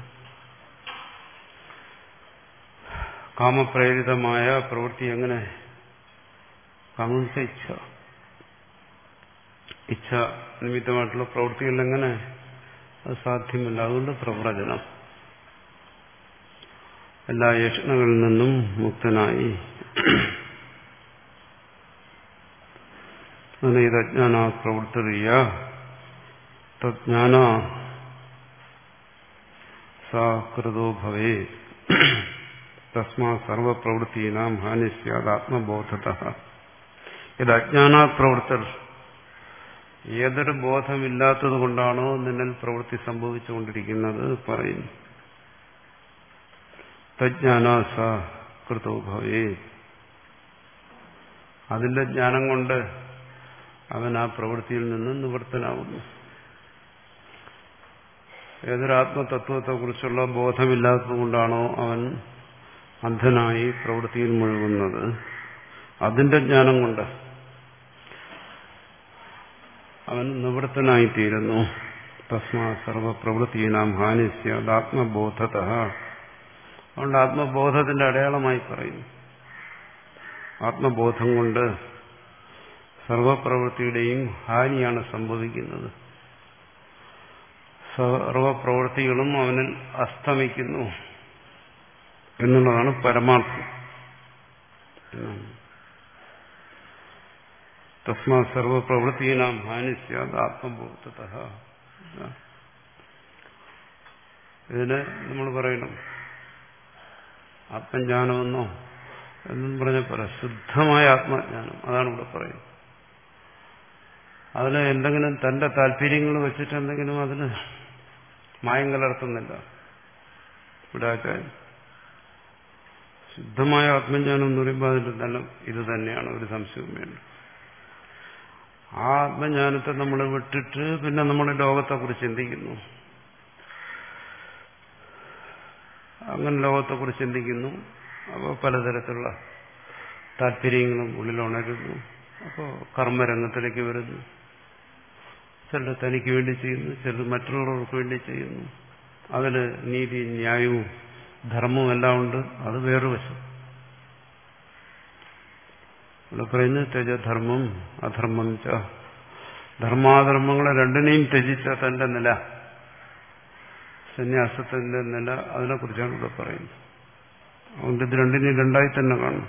കാമപ്രേരിതമായ പ്രവൃത്തി എങ്ങനെ? കാമം ഇച്ഛ, ഇച്ഛ നിമിത്തമായിട്ടുള്ള പ്രവൃത്തികൾ എങ്ങനെ? അത് സാധ്യമല്ല. അതുകൊണ്ട് പ്രവ്രജനം. എല്ലാ യേഷണകളിൽ നിന്നും മുക്തനായി. ഇതജ്ഞാന പ്രവൃത്തിയ തജ്ഞാന സാകൃതോ ഭവേ തസ്മാ സർവപ്രവൃത്തീനാം ഹാനി സ്യാദ് ആത്മബോധതഃ. ഇത് അജ്ഞാനാ പ്രവൃത്തർ, ഏതൊരു ബോധമില്ലാത്തത് കൊണ്ടാണോ നിന്നിൽ പ്രവൃത്തി സംഭവിച്ചുകൊണ്ടിരിക്കുന്നത് പറയുന്നു. തജ്ഞാന സാകൃതോ ഭവേ, അതിന്റെ ജ്ഞാനം കൊണ്ട് അവൻ ആ പ്രവൃത്തിയിൽ നിന്ന് നിവൃത്തനാവുന്നു. ഏതൊരു ആത്മതത്വത്തെക്കുറിച്ചുള്ള ബോധമില്ലാത്തത് കൊണ്ടാണോ അവൻ അന്ധനായി പ്രവൃത്തിയിൽ മുഴുകുന്നത്, അതിന്റെ ജ്ഞാനം കൊണ്ട് അവൻ നിവൃത്തനായിത്തീരുന്നു. തസ്മാ സർവപ്രവൃത്തീനാം ഹാനി സ്യാദ് ആത്മബോധതഃ. അതുകൊണ്ട് ആത്മബോധത്തിന്റെ അടയാളമായി പറയുന്നു. ആത്മബോധം കൊണ്ട് സർവപ്രവൃത്തിയുടെയും ഹാനിയാണ് സംഭവിക്കുന്നത്. സർവപ്രവൃത്തികളും അവനിൽ അസ്തമിക്കുന്നു എന്നുള്ളതാണ് പരമാർത്ഥം. തസ്മാ സർവപ്രവൃത്തീനാം ഹാനി സ്യാദ് ആത്മബോധതഃ. ഇതിന് നമ്മൾ പറയണം ആത്മജ്ഞാനമെന്നോ എന്നും പറഞ്ഞ പോലെ ശുദ്ധമായ ആത്മജ്ഞാനം, അതാണ് ഇവിടെ പറയുന്നത്. അതിന് എന്തെങ്കിലും തന്റെ താല്പര്യങ്ങൾ വെച്ചിട്ട് എന്തെങ്കിലും അതിന് മായം കലർത്തുന്നില്ല ഇവിടെ ആചാര്യം. ശുദ്ധമായ ആത്മജ്ഞാനം എന്ന് പറയുമ്പോൾ അതിന്റെ തന്നെ ഇത് തന്നെയാണ്, ഒരു സംശയവും വേണ്ട. ആ ആത്മജ്ഞാനത്തെ നമ്മൾ വിട്ടിട്ട് പിന്നെ നമ്മൾ ലോകത്തെക്കുറിച്ച് ചിന്തിക്കുന്നു. അങ്ങനെ ലോകത്തെക്കുറിച്ച് ചിന്തിക്കുന്നു. അപ്പോൾ പലതരത്തിലുള്ള താല്പര്യങ്ങളും ഉള്ളിൽ ഉണരുന്നു. അപ്പോൾ കർമ്മരംഗത്തിലേക്ക് വരുന്നു. ചിലർ തനിക്ക് വേണ്ടി ചെയ്യുന്നു, ചിലർ മറ്റുള്ളവർക്ക് വേണ്ടി ചെയ്യുന്നു. അതിൽ നീതി, ന്യായവും ധർമ്മവും എല്ലാം ഉണ്ട്. അത് വേറൊരു വശം. ഇവിടെ പറയുന്നത് ത്യജധർമ്മം അധർമ്മം ച, ധർമാധർമ്മങ്ങളെ രണ്ടിനെയും ത്യജിച്ച തന്റെ നില, സന്യാസത്തിന്റെ നില, അതിനെക്കുറിച്ചാണ് ഇവിടെ പറയുന്നത്. അതുകൊണ്ട് ഇത് രണ്ടിനെയും രണ്ടായി തന്നെ കാണും.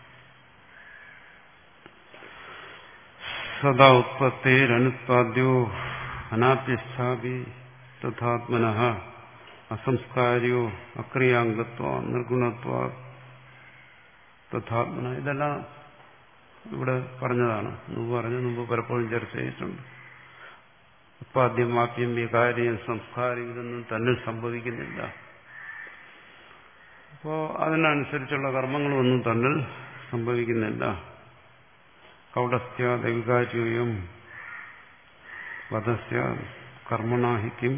സദാ ഉത്പത്തേരനുത്പാദ്യോ അനാപ്യസ്ഥാപി തഥാത്മനഃ അസംസ്കാര്യോ അക്രിയാംഗത്വ നിർഗുണത്വ തഥാത്മന. ഇതെല്ലാം ഇവിടെ പറഞ്ഞതാണ്. മുമ്പ് പറഞ്ഞു, മുമ്പ് പലപ്പോഴും ചർച്ച ചെയ്തിട്ടുണ്ട്. ഉത്പാദ്യം, ആപ്യം, വികാര്യം, സംസ്കാരം ഇതൊന്നും തന്നിൽ സംഭവിക്കുന്നില്ല. അപ്പോൾ അതിനനുസരിച്ചുള്ള കർമ്മങ്ങളൊന്നും തന്നിൽ സംഭവിക്കുന്നില്ല. കൗടസ്യ ദൈവികാര്യോയം വധസ്യ കർമ്മണാഹിക്കും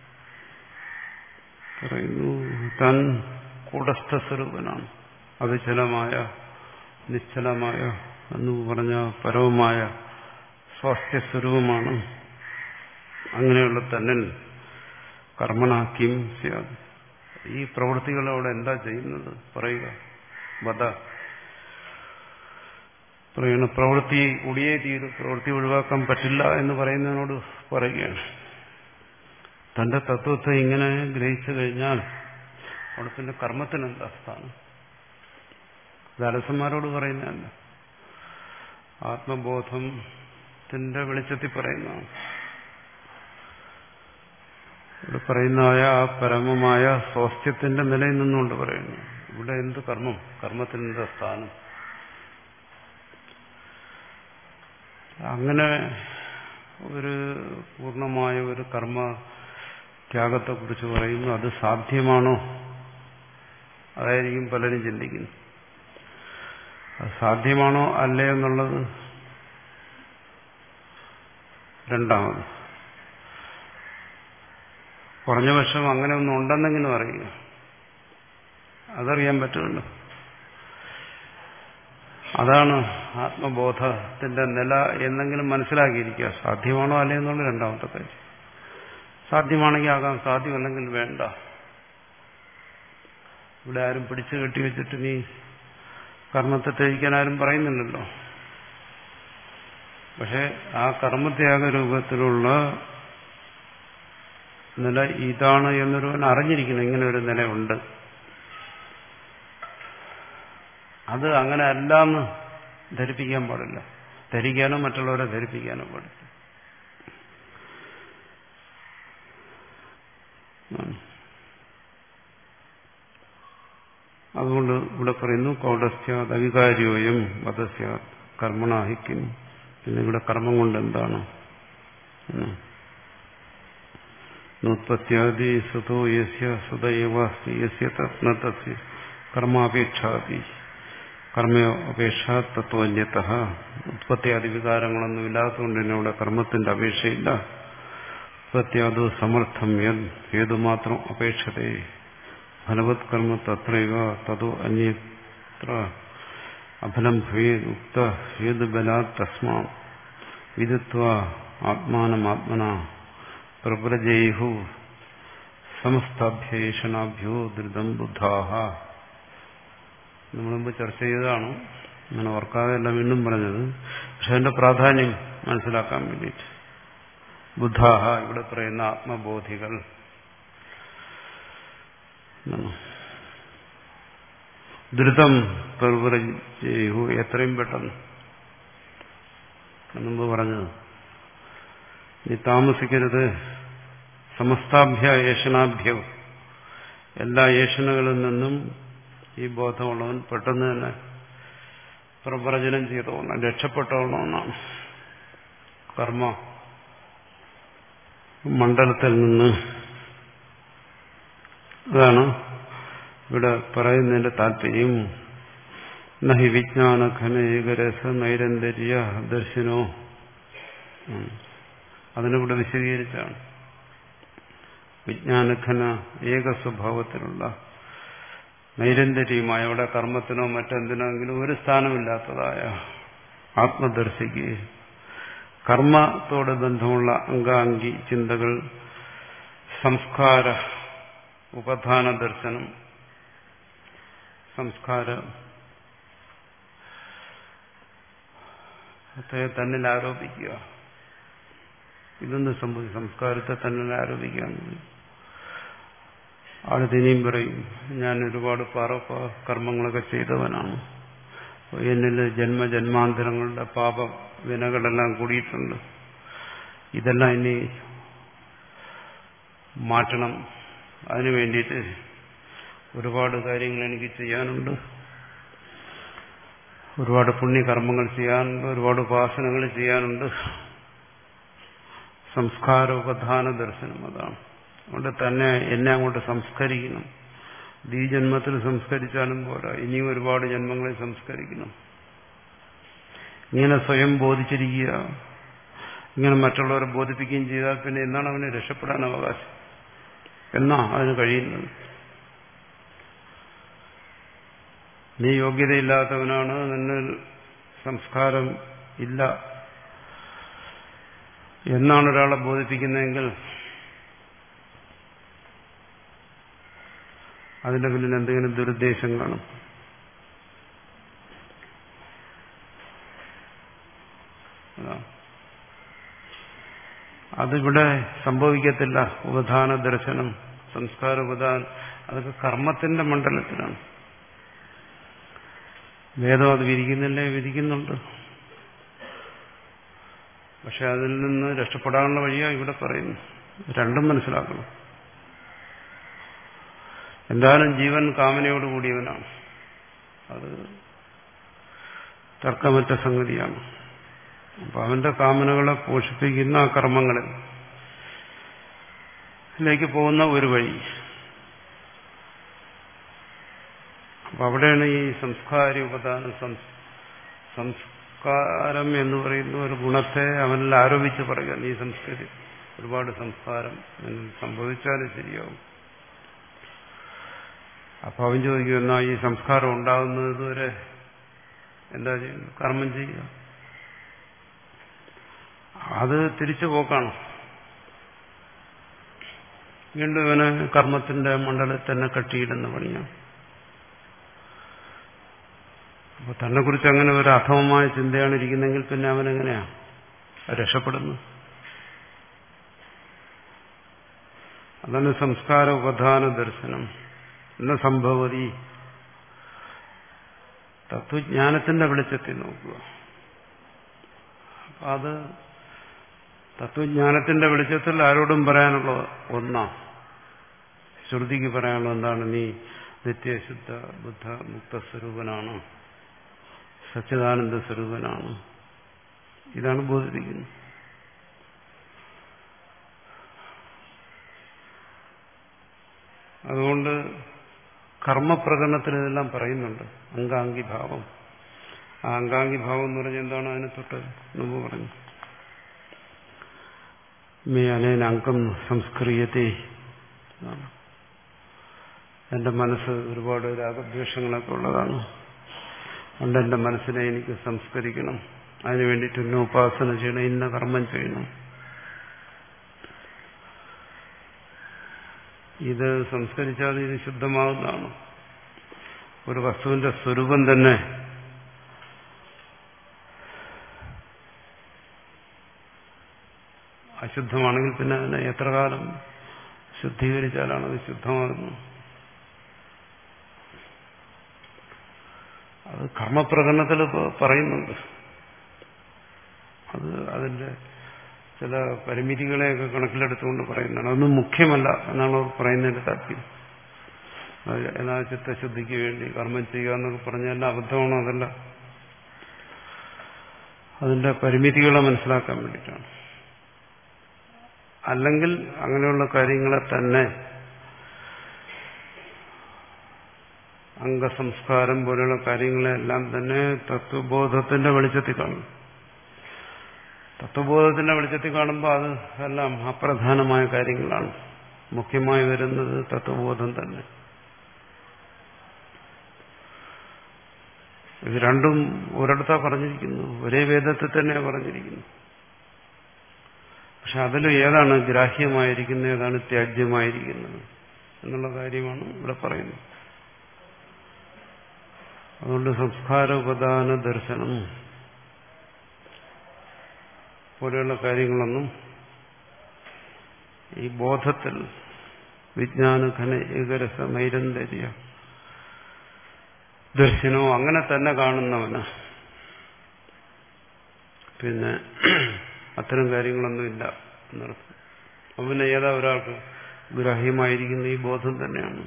പറയുന്നു. താൻ കൂടസ്ഥസ്വരൂപനാണ്, അവിചലമായ നിശ്ചലമായ എന്ന് പറഞ്ഞ പരമമായ സ്വാസ്ഥ്യസ്വരൂപമാണ്. അങ്ങനെയുള്ള തന്നിൽ കർമ്മണാക്കിം സ്യാദ്. ഈ പ്രവൃത്തികളോടെ എന്താ ചെയ്യുന്നത് പറയുക. വധ പറയുന്ന പ്രവൃത്തി കൂടിയേ തീരും, പ്രവൃത്തി ഒഴിവാക്കാൻ പറ്റില്ല എന്ന് പറയുന്നതിനോട് പറയുകയാണ്. തന്റെ തത്വത്തെ ഇങ്ങനെ ഗ്രഹിച്ചു കഴിഞ്ഞാൽ അവിടെ പിന്നെ കർമ്മത്തിന് എന്താ സ്ഥാനം? ദാലസന്മാരോട് പറയുന്നതല്ല, ആത്മബോധത്തിന്റെ വെളിച്ചത്തിൽ പറയുന്നതാണ്. ഇവിടെ പറയുന്നതായ ആ പരമമായ സ്വാസ്ഥ്യത്തിന്റെ നിലയിൽ നിന്നുകൊണ്ട് പറയുന്നു. ഇവിടെ എന്ത് കർമ്മം? കർമ്മത്തിന് എന്താ സ്ഥാനം? അങ്ങനെ ഒരു പൂർണ്ണമായ ഒരു കർമ്മ ത്യാഗത്തെക്കുറിച്ച് പറയുന്നു. അത് സാധ്യമാണോ? അതായിരിക്കും പലരും ചിന്തിക്കുന്നു. അത് സാധ്യമാണോ അല്ലേ എന്നുള്ളത് രണ്ടാമത്. കുറഞ്ഞ പക്ഷം അങ്ങനെ ഒന്നും ഉണ്ടെന്നെങ്കിലും അറിയുക, അതറിയാൻ പറ്റുമല്ലോ. അതാണ് ആത്മബോധത്തിന്റെ നില എന്നെങ്കിലും മനസ്സിലാക്കിയിരിക്കുക. സാധ്യമാണോ അല്ലേ എന്നുള്ള രണ്ടാമത്തെ കാര്യം. സാധ്യമാണെങ്കിൽ ആകാം, സാധ്യമല്ലെങ്കിൽ വേണ്ട. ഇവിടെ ആരും പിടിച്ചു കെട്ടി വെച്ചിട്ട് നീ കർമ്മത്തെ ത്യജിക്കാൻ ആരും പറയുന്നില്ലല്ലോ. പക്ഷെ ആ കർമ്മത്യാഗ രൂപത്തിലുള്ള നില ഇതാണ് എന്നൊരുവൻ അറിഞ്ഞിരിക്കുന്നു. ഇങ്ങനെ ഒരു നിലയുണ്ട്. അത് അങ്ങനെ അല്ലാന്ന് ധരിപ്പിക്കാൻ പാടില്ല. ധരിക്കാനോ മറ്റുള്ളവരെ ധരിപ്പിക്കാനോ പാടില്ല. അതുകൊണ്ട് ഇവിടെ പറയുന്നു കൗടസ്യാത് അവികാര്യോയം വധസ്യാത് കർമ്മണാഹിക്കും. പിന്നെ ഇവിടെ കർമ്മം കൊണ്ട് എന്താണ്? നോത്പത്യാദി സുതോ യസ്യ സുതയേവാസ്തി യസ്യ തസ്ന തസ്യ കർമാപേക്ഷാദി കർമ്മയോ അപേക്ഷ തത്വന്യതഃ. ഉത്പത്തിയാദി വികാരങ്ങളൊന്നും ഇല്ലാത്തതുകൊണ്ട് തന്നെ ഇവിടെ കർമ്മത്തിന്റെ അപേക്ഷയില്ല. ഉത്പത്തിയാദു സമർത്ഥം യത് ഹേതുമാത്രം അപേക്ഷതേ ഫലവത് കർമ്മ തത്രൈവ തതോ അന്യത്ര അഫലം ഭവേത് ഉക്ത ഹേതുബലാത് തസ്മാ വിദിത്വാ ആത്മാനമാത്മന പ്രപ്രജേഹു സമസ്താഭ്യേഷണാഭ്യോ ധൃതം ബുദ്ധാഹ. നമ്മൾ മുമ്പ് ചർച്ച ചെയ്തതാണ്, അങ്ങനെ ഓർക്കാതെയല്ല വീണ്ടും പറഞ്ഞത്. പക്ഷെ അതിന്റെ പ്രാധാന്യം മനസ്സിലാക്കാൻ വേണ്ടിയിട്ട് ബുദ്ധാഹ ഇവിടെ പറയുന്ന ആത്മബോധികൾ ധൃതം പ്രവൃത്തിഹു എത്രയും പെട്ടെന്ന് മുമ്പ് പറഞ്ഞത്. നീ താമസിക്കരുത്. സമസ്താഭ്യ ഏഷണാഭ്യം എല്ലാ ഏഷണകളിൽ നിന്നും ഈ ബോധമുള്ളവൻ പെട്ടെന്ന് തന്നെ പ്രവചനം ചെയ്തോളണം, രക്ഷപ്പെട്ടോളണമെന്നാണ്. കർമ്മ മണ്ഡലത്തിൽ നിന്ന്. അതാണ് ഇവിടെ പറയുന്നതിന്റെ താല്പര്യം. നഹി വിജ്ഞാന ഘന ഏകരസ നൈരന്തര്യ ദർശനോ. അതിനിവിടെ വിശദീകരിച്ചാണ്. വിജ്ഞാനഘന ഏക സ്വഭാവത്തിലുള്ള നൈരന്തര്യമായ അവിടെ കർമ്മത്തിനോ മറ്റെന്തിനെങ്കിലും ഒരു സ്ഥാനമില്ലാത്തതായ ആത്മദർശിക്ക് കർമ്മത്തോട് ബന്ധമുള്ള അംഗാംഗി ചിന്തകൾ, സംസ്കാര ഉപധാന ദർശനം, സംസ്കാരത്തെ തന്നിൽ ആരോപിക്കുക. ഇതൊന്നും സംഭവിക്കും. സംസ്കാരത്തെ തന്നിൽ ആരോപിക്കുക. ആളിതിനെയും പറയും, ഞാൻ ഒരുപാട് പാറ കർമ്മങ്ങളൊക്കെ ചെയ്തവനാണ്, എന്നിൽ ജന്മജന്മാന്തരങ്ങളുടെ പാപ വിനകളെല്ലാം കൂടിയിട്ടുണ്ട്, ഇതെല്ലാം ഇനി മാറ്റണം, അതിനു വേണ്ടിയിട്ട് ഒരുപാട് കാര്യങ്ങൾ എനിക്ക് ചെയ്യാനുണ്ട്, ഒരുപാട് പുണ്യകർമ്മങ്ങൾ ചെയ്യാനുണ്ട്, ഒരുപാട് ഉപാസനകൾ ചെയ്യാനുണ്ട്. സംസ്കാര ഉപധാന ദർശനം അതാണ്. അതുകൊണ്ട് തന്നെ എന്നെ അങ്ങോട്ട് സംസ്കരിക്കണം. ഈ ജന്മത്തിൽ സംസ്കരിച്ചാലും പോരാ, ഇനിയും ഒരുപാട് ജന്മങ്ങളിൽ സംസ്കരിക്കണം. ഇങ്ങനെ സ്വയം ബോധിച്ചിരിക്കുക, ഇങ്ങനെ മറ്റുള്ളവരെ ബോധിപ്പിക്കുകയും ചെയ്താൽ പിന്നെ എന്നാണ് അവന് രക്ഷപ്പെടാൻ അവകാശം? എന്നാ അതിന് കഴിയുന്നത്? നീ യോഗ്യതയില്ലാത്തവനാണ്, നിന്നിൽ സംസ്കാരം ഇല്ല എന്നാണ് ഒരാളെ ബോധിപ്പിക്കുന്നതെങ്കിൽ അതിന്റെ പിന്നിൽ എന്തെങ്കിലും ദുരുദ്ദേശം കാണും. അതിവിടെ സംഭവിക്കത്തില്ല. ഉപധാന ദർശനം, സംസ്കാര ഉപധാനം, അതൊക്കെ കർമ്മത്തിന്റെ മണ്ഡലത്തിലാണ്. വേദം അത് വിധിക്കുന്നില്ലേ? വിധിക്കുന്നുണ്ട്. പക്ഷെ അതിൽ നിന്ന് രക്ഷപ്പെടാനുള്ള വഴിയാ ഇവിടെ പറയുന്നു. രണ്ടും മനസ്സിലാക്കണം. എന്തായാലും ജീവൻ കാമനയോട് കൂടിയവനാണ്, അത് തർക്കമറ്റ സംഗതിയാണ്. അപ്പൊ അവന്റെ കാമനകളെ പോഷിപ്പിക്കുന്ന ആ കർമ്മങ്ങളിലേക്ക് പോകുന്ന ഒരു വഴി. അപ്പൊ അവിടെയാണ് ഈ സംസ്കാര ഉപദാനം. സംസ്കാരം എന്ന് പറയുന്ന ഒരു ഗുണത്തെ അവനിൽ ആരോപിച്ച് പറയുക. നീ സംസ്കരി, ഒരുപാട് സംസ്കാരം സംഭവിച്ചാലും ശരിയാവും. അപ്പൊ അവൻ ചോദിക്കും, എന്നാ ഈ സംസ്കാരം ഉണ്ടാകുന്നത് വരെ എന്താ ചെയ്യുന്നത്? കർമ്മം ചെയ്യുക. അത് തിരിച്ചു പോക്കാണ്. വീണ്ടും ഇവന് കർമ്മത്തിന്റെ മണ്ഡലത്തിൽ തന്നെ കെട്ടിയിടുന്ന പണിയാണ്. അപ്പൊ തന്നെ കുറിച്ച് അങ്ങനെ ഒരു അധമമായ ചിന്തയാണ് ഇരിക്കുന്നെങ്കിൽ പിന്നെ അവനെങ്ങനെയാ രക്ഷപ്പെടുന്നു? അതാണ് സംസ്കാര ഉപധാന ദർശനം. എന്ന സംഭവതി തത്വജ്ഞാനത്തിന്റെ വെളിച്ചത്തിൽ നോക്കുക. അപ്പം അത് തത്വജ്ഞാനത്തിന്റെ വെളിച്ചത്തിൽ ആരോടും പറയാനുള്ളത് ഒന്നാ. ശ്രുതിക്ക് പറയാനുള്ളത് എന്താണ്? നീ നിത്യശുദ്ധ ബുദ്ധ മുക്തസ്വരൂപനാണ്, സച്ചിദാനന്ദ സ്വരൂപനാണ്. ഇതാണ് ബോധിപ്പിക്കുന്നത്. അതുകൊണ്ട് കർമ്മപ്രകടനത്തിൽ ഇതെല്ലാം പറയുന്നുണ്ട്. അംഗാംഗിഭാവം. ആ അംഗാംഗിഭാവം എന്ന് പറഞ്ഞാൽ എന്താണ്? അതിനെ തൊട്ട് മുമ്പ് പറഞ്ഞു. മേ അനേന അംഗം സംസ്ക്രിയത്തെ. എന്റെ മനസ്സ് ഒരുപാട് രാഗദ്വേഷങ്ങളൊക്കെ ഉള്ളതാണ്. അതുകൊണ്ട് എന്റെ മനസ്സിനെ എനിക്ക് സംസ്കരിക്കണം. അതിനു വേണ്ടിയിട്ട് ഇന്ന ഉപാസന ചെയ്യണം, ഇന്ന കർമ്മം ചെയ്യണം. ഇത് സംസ്കരിച്ചാൽ ഇത് ശുദ്ധമാകുന്നതാണ്. ഒരു വസ്തുവിന്റെ സ്വരൂപം തന്നെ അശുദ്ധമാണെങ്കിൽ പിന്നെ അതിനെ എത്ര കാലം ശുദ്ധീകരിച്ചാലാണ് അത് ശുദ്ധമാകുന്നത്? അത് കർമ്മപ്രകടനത്തിൽ പറയുന്നുണ്ട്. അത് അതിന്റെ ചില പരിമിതികളെയൊക്കെ കണക്കിലെടുത്തുകൊണ്ട് പറയുന്നതാണ്. അതൊന്നും മുഖ്യമല്ല എന്നാണ് അവർ പറയുന്നതിന്റെ താല്പര്യം. എന്നാൽ ചിത്തശുദ്ധിക്ക് വേണ്ടി കർമ്മം ചെയ്യുക എന്നൊക്കെ പറഞ്ഞാൽ അബദ്ധമാണോ? അതല്ല, അതിന്റെ പരിമിതികളെ മനസ്സിലാക്കാൻ വേണ്ടിയിട്ടാണ്. അല്ലെങ്കിൽ അങ്ങനെയുള്ള കാര്യങ്ങളെ തന്നെ അംഗസംസ്കാരം പോലെയുള്ള കാര്യങ്ങളെല്ലാം തന്നെ തത്വബോധത്തിന്റെ വെളിച്ചത്തിൽ കാണും. തത്വബോധത്തിന്റെ വെളിച്ചത്തിൽ കാണുമ്പോൾ അത് എല്ലാം അപ്രധാനമായ കാര്യങ്ങളാണ്. മുഖ്യമായി വരുന്നത് തത്വബോധം തന്നെ. ഇത് രണ്ടും ഒരിടത്താ പറഞ്ഞിരിക്കുന്നു, ഒരേ വേദത്തിൽ തന്നെയാണ് പറഞ്ഞിരിക്കുന്നു. പക്ഷെ അതിൽ ഏതാണ് ഗ്രാഹ്യമായിരിക്കുന്നത്, ഏതാണ് ത്യാജ്യമായിരിക്കുന്നത് എന്നുള്ള കാര്യമാണ് ഇവിടെ പറയുന്നത്. അതുകൊണ്ട് സംസ്കാരോപദാന ദർശനം പോലെയുള്ള കാര്യങ്ങളൊന്നും ഈ ബോധത്തിൽ വിജ്ഞാനഘന ഏകരസ നൈരന്തര്യ ദർശനോ അങ്ങനെ തന്നെ കാണുന്നവന് പിന്നെ അത്തരം കാര്യങ്ങളൊന്നുമില്ല എന്നർത്ഥം. അവന് ഏതാ ഒരാൾക്ക് ഗ്രാഹ്യമായിരിക്കുന്ന ഈ ബോധം തന്നെയാണ്.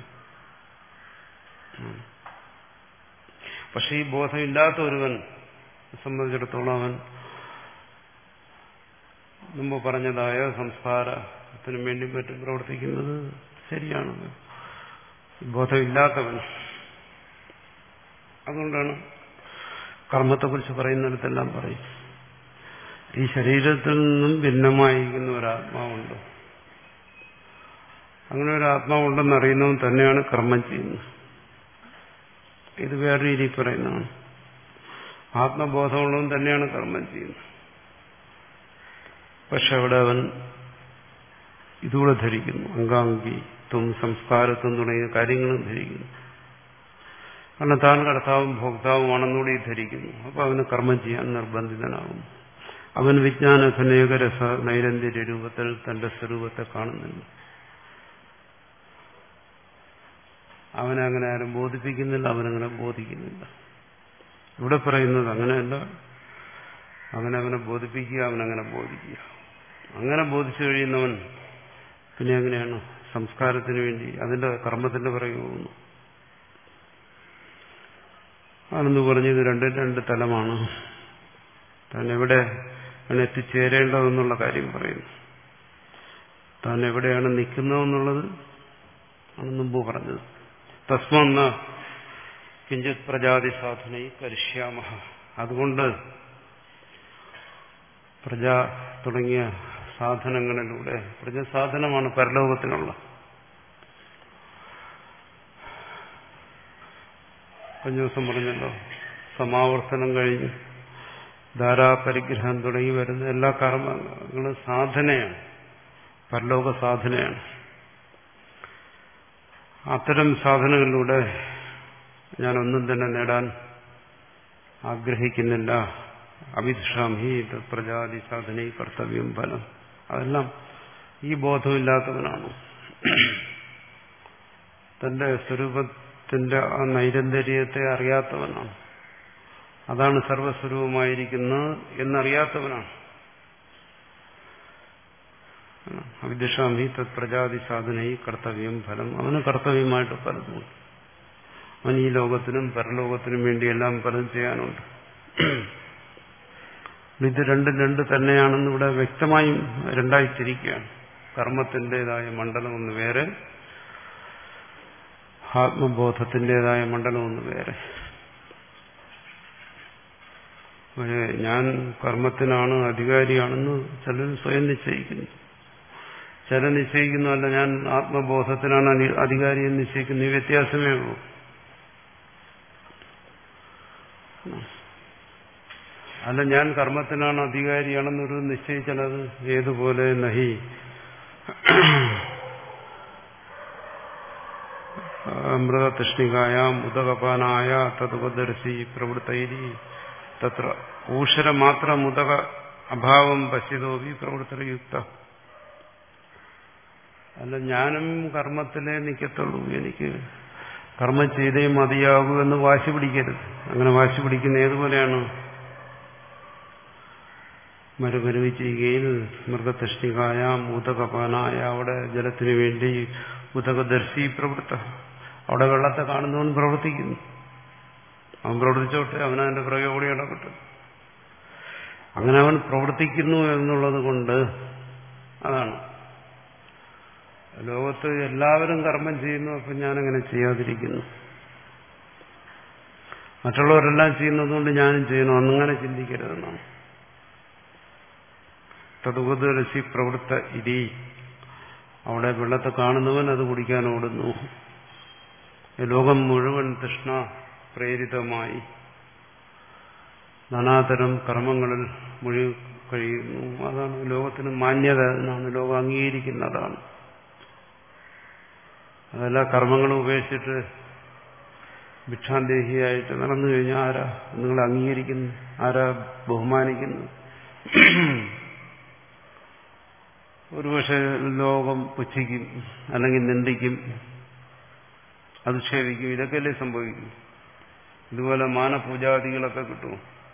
പക്ഷെ ഈ ബോധമില്ലാത്ത ഒരുവൻ സംബന്ധിച്ചിടത്തോളം അവൻ മുമ്പ് പറഞ്ഞതായ സംസ്കാരത്തിനു വേണ്ടി മറ്റും പ്രവർത്തിക്കുന്നത് ശരിയാണ്. ബോധമില്ലാത്തവൻ. അതുകൊണ്ടാണ് കർമ്മത്തെക്കുറിച്ച് പറയുന്നിടത്തെല്ലാം പറയും ഈ ശരീരത്തിൽ നിന്നും ഭിന്നമായിരിക്കുന്ന ഒരാത്മാവുണ്ട്. അങ്ങനെ ഒരു ആത്മാവുണ്ടെന്ന് അറിയുന്നവൻ തന്നെയാണ് കർമ്മം ചെയ്യുന്നത്. ഇത് വേറെ രീതിയിൽ പറയുന്നതാണ്. ആത്മബോധമുള്ളവൻ തന്നെയാണ് കർമ്മം ചെയ്യുന്നത്. പക്ഷെ അവിടെ അവൻ ഇതുകൂടെ ധരിക്കുന്നു, അംഗാംഗിത്വം സംസ്കാരത്വം തുടങ്ങിയ കാര്യങ്ങളും ധരിക്കുന്നു. കാരണം താൻ കർത്താവും ഭോക്താവുമാണെന്നുകൂടി ധരിക്കുന്നു. അപ്പൊ അവന് കർമ്മം ചെയ്യാൻ നിർബന്ധിതനാകും. അവൻ വിജ്ഞാനഘനേകരസ നൈരന്തര്യ രൂപത്തിൽ തന്റെ സ്വരൂപത്തെ കാണുന്നില്ല. അവനെ അങ്ങനെ ആരും ബോധിപ്പിക്കുന്നില്ല, അവനങ്ങനെ ബോധിക്കുന്നില്ല. ഇവിടെ പറയുന്നത് അങ്ങനെയല്ല. അങ്ങനെ അവനെ ബോധിപ്പിക്കുക, അവനങ്ങനെ ബോധിക്കുക. അങ്ങനെ ബോധിച്ചു കഴിയുന്നവൻ പിന്നെ എങ്ങനെയാണ് സംസ്കാരത്തിന് വേണ്ടി അതിന്റെ കർമ്മത്തിന്റെ പിറകെ പോകുന്നു. ആണെന്ന് പറഞ്ഞ് ഇത് രണ്ടും രണ്ട് തലമാണ്. താൻ എവിടെയാണ് എത്തിച്ചേരേണ്ടതെന്നുള്ള കാര്യം പറയുന്നു. താൻ എവിടെയാണ് നിൽക്കുന്നതെന്നുള്ളത് ആണ് മുമ്പ് പറഞ്ഞത്. തസ്മന്ന കിഞ്ചിത് പ്രജാതി സാധനൈ കരിഷ്യാമഹ. അതുകൊണ്ട് പ്രജ തുടങ്ങിയ സാധനങ്ങളിലൂടെ, പ്രജസാധനമാണ് പരലോകത്തിനുള്ള. കഴിഞ്ഞ ദിവസം പറഞ്ഞല്ലോ, സമാവർത്തനം കഴിഞ്ഞ് ധാരാപരിഗ്രഹം തുടങ്ങി വരുന്ന എല്ലാ കർമ്മങ്ങളും സാധനയാണ്, പരലോക സാധനയാണ്. അത്തരം സാധനങ്ങളിലൂടെ ഞാനൊന്നും തന്നെ നേടാൻ ആഗ്രഹിക്കുന്നില്ല. അവിദ്ഷാം ഹി പ്രജാതി സാധന കർത്തവ്യം ഫലം. അതെല്ലാം ഈ ബോധമില്ലാത്തവനാണ്. തന്റെ സ്വരൂപത്തിന്റെ ആ നൈരന്തര്യത്തെ അറിയാത്തവനാണ്. അതാണ് സർവസ്വരൂപമായിരിക്കുന്നത് എന്നറിയാത്തവനാണ്. അവിദ്യഷാമി തത് പ്രജാതി സാധനയി കർത്തവ്യം ഫലം. അവന് കർത്തവ്യമായിട്ട് പലതുമുണ്ട്. അവൻ ഈ ലോകത്തിനും പരലോകത്തിനും വേണ്ടിയെല്ലാം പലതും ചെയ്യാനുണ്ട്. ഇത് രണ്ടും രണ്ട് തന്നെയാണെന്ന് ഇവിടെ വ്യക്തമായും രണ്ടായി തിരിക്കുകയാണ്. കർമ്മത്തിൻ്റെതായ മണ്ഡലം ഒന്ന് വേറെ, ആത്മബോധത്തിൻ്റെതായ മണ്ഡലം ഒന്ന് വേറെ. ഞാൻ കർമ്മത്തിനാണ് അധികാരിയാണെന്ന് ചിലർ സ്വയം നിശ്ചയിക്കുന്നു, ചില നിശ്ചയിക്കുന്നതല്ല ഞാൻ ആത്മബോധത്തിനാണ് അധികാരി എന്ന് നിശ്ചയിക്കുന്നു. ഈ വ്യത്യാസമേ ഉള്ളൂ. അല്ല ഞാൻ കർമ്മത്തിനാണ് അധികാരിയാണെന്നൊരു നിശ്ചയിച്ചാലത് ഏതുപോലെ നഹി അമൃതതൃഷ്ണികായാം ഉദകപാനായ തതുപദർശി പ്രവൃത്തൈരി തത്ര ഊഷരമാത്രം ഉദക അഭാവം പശ്യതോപി പ്രവൃത്തരയുക്ത. അല്ല ഞാനും കർമ്മത്തിലേ നിൽക്കത്തുള്ളൂ, എനിക്ക് കർമ്മം ചെയ്തേ മതിയാകൂ എന്ന് വാശി പിടിക്കരുത്. അങ്ങനെ വാശി പിടിക്കുന്ന ഏതുപോലെയാണ്? മരുമരുവി ചെയ്യുകയിൽ മൃഗതൃഷ്ണികായ ഉദകപാനായ അവിടെ ജലത്തിനു വേണ്ടി ഉദകദർശി പ്രവൃത്ത, അവിടെ വെള്ളത്തെ കാണുന്നവൻ പ്രവർത്തിക്കുന്നു. അവൻ പ്രവർത്തിച്ചോട്ടെ, അവനതിന്റെ പ്രയോഗം ഇടപെട്ട് അങ്ങനെ അവൻ പ്രവർത്തിക്കുന്നു എന്നുള്ളത് കൊണ്ട് അതാണ് ലോകത്ത് എല്ലാവരും കർമ്മം ചെയ്യുന്നു, അപ്പം ഞാനങ്ങനെ ചെയ്യാതിരിക്കുന്നു. മറ്റുള്ളവരെല്ലാം ചെയ്യുന്നതുകൊണ്ട് ഞാനും ചെയ്യുന്നു, അന്നിങ്ങനെ ചിന്തിക്കരുതെന്നാണ്. തതുപദർശി പ്രവൃത്ത ഇരി, അവിടെ വെള്ളത്തെ കാണുന്നവൻ അത് കുടിക്കാൻ ഓടുന്നു. ലോകം മുഴുവൻ തൃഷ്ണ പ്രേരിതമായി നാനാതരം കർമ്മങ്ങളിൽ മുഴുകി കഴിയുന്നു. അതാണ് ലോകത്തിന് മാന്യത എന്നാണ് ലോകം അംഗീകരിക്കുന്നതാണ്. അതല്ല കർമ്മങ്ങളും ഉപേക്ഷിച്ചിട്ട് ഭിക്ഷാന്തേഹിയായിട്ട് നടന്നു കഴിഞ്ഞാൽ ആരാ നിങ്ങൾ അംഗീകരിക്കുന്നു, ആരാ ബഹുമാനിക്കുന്നു? ഒരുപക്ഷെ ലോകം പുച്ഛിക്കും, അല്ലെങ്കിൽ നിന്ദിക്കും, അധിക്ഷേപിക്കും. ഇതൊക്കെയല്ലേ സംഭവിക്കും. ഇതുപോലെ മാനപൂജാദികളൊക്കെ കിട്ടും.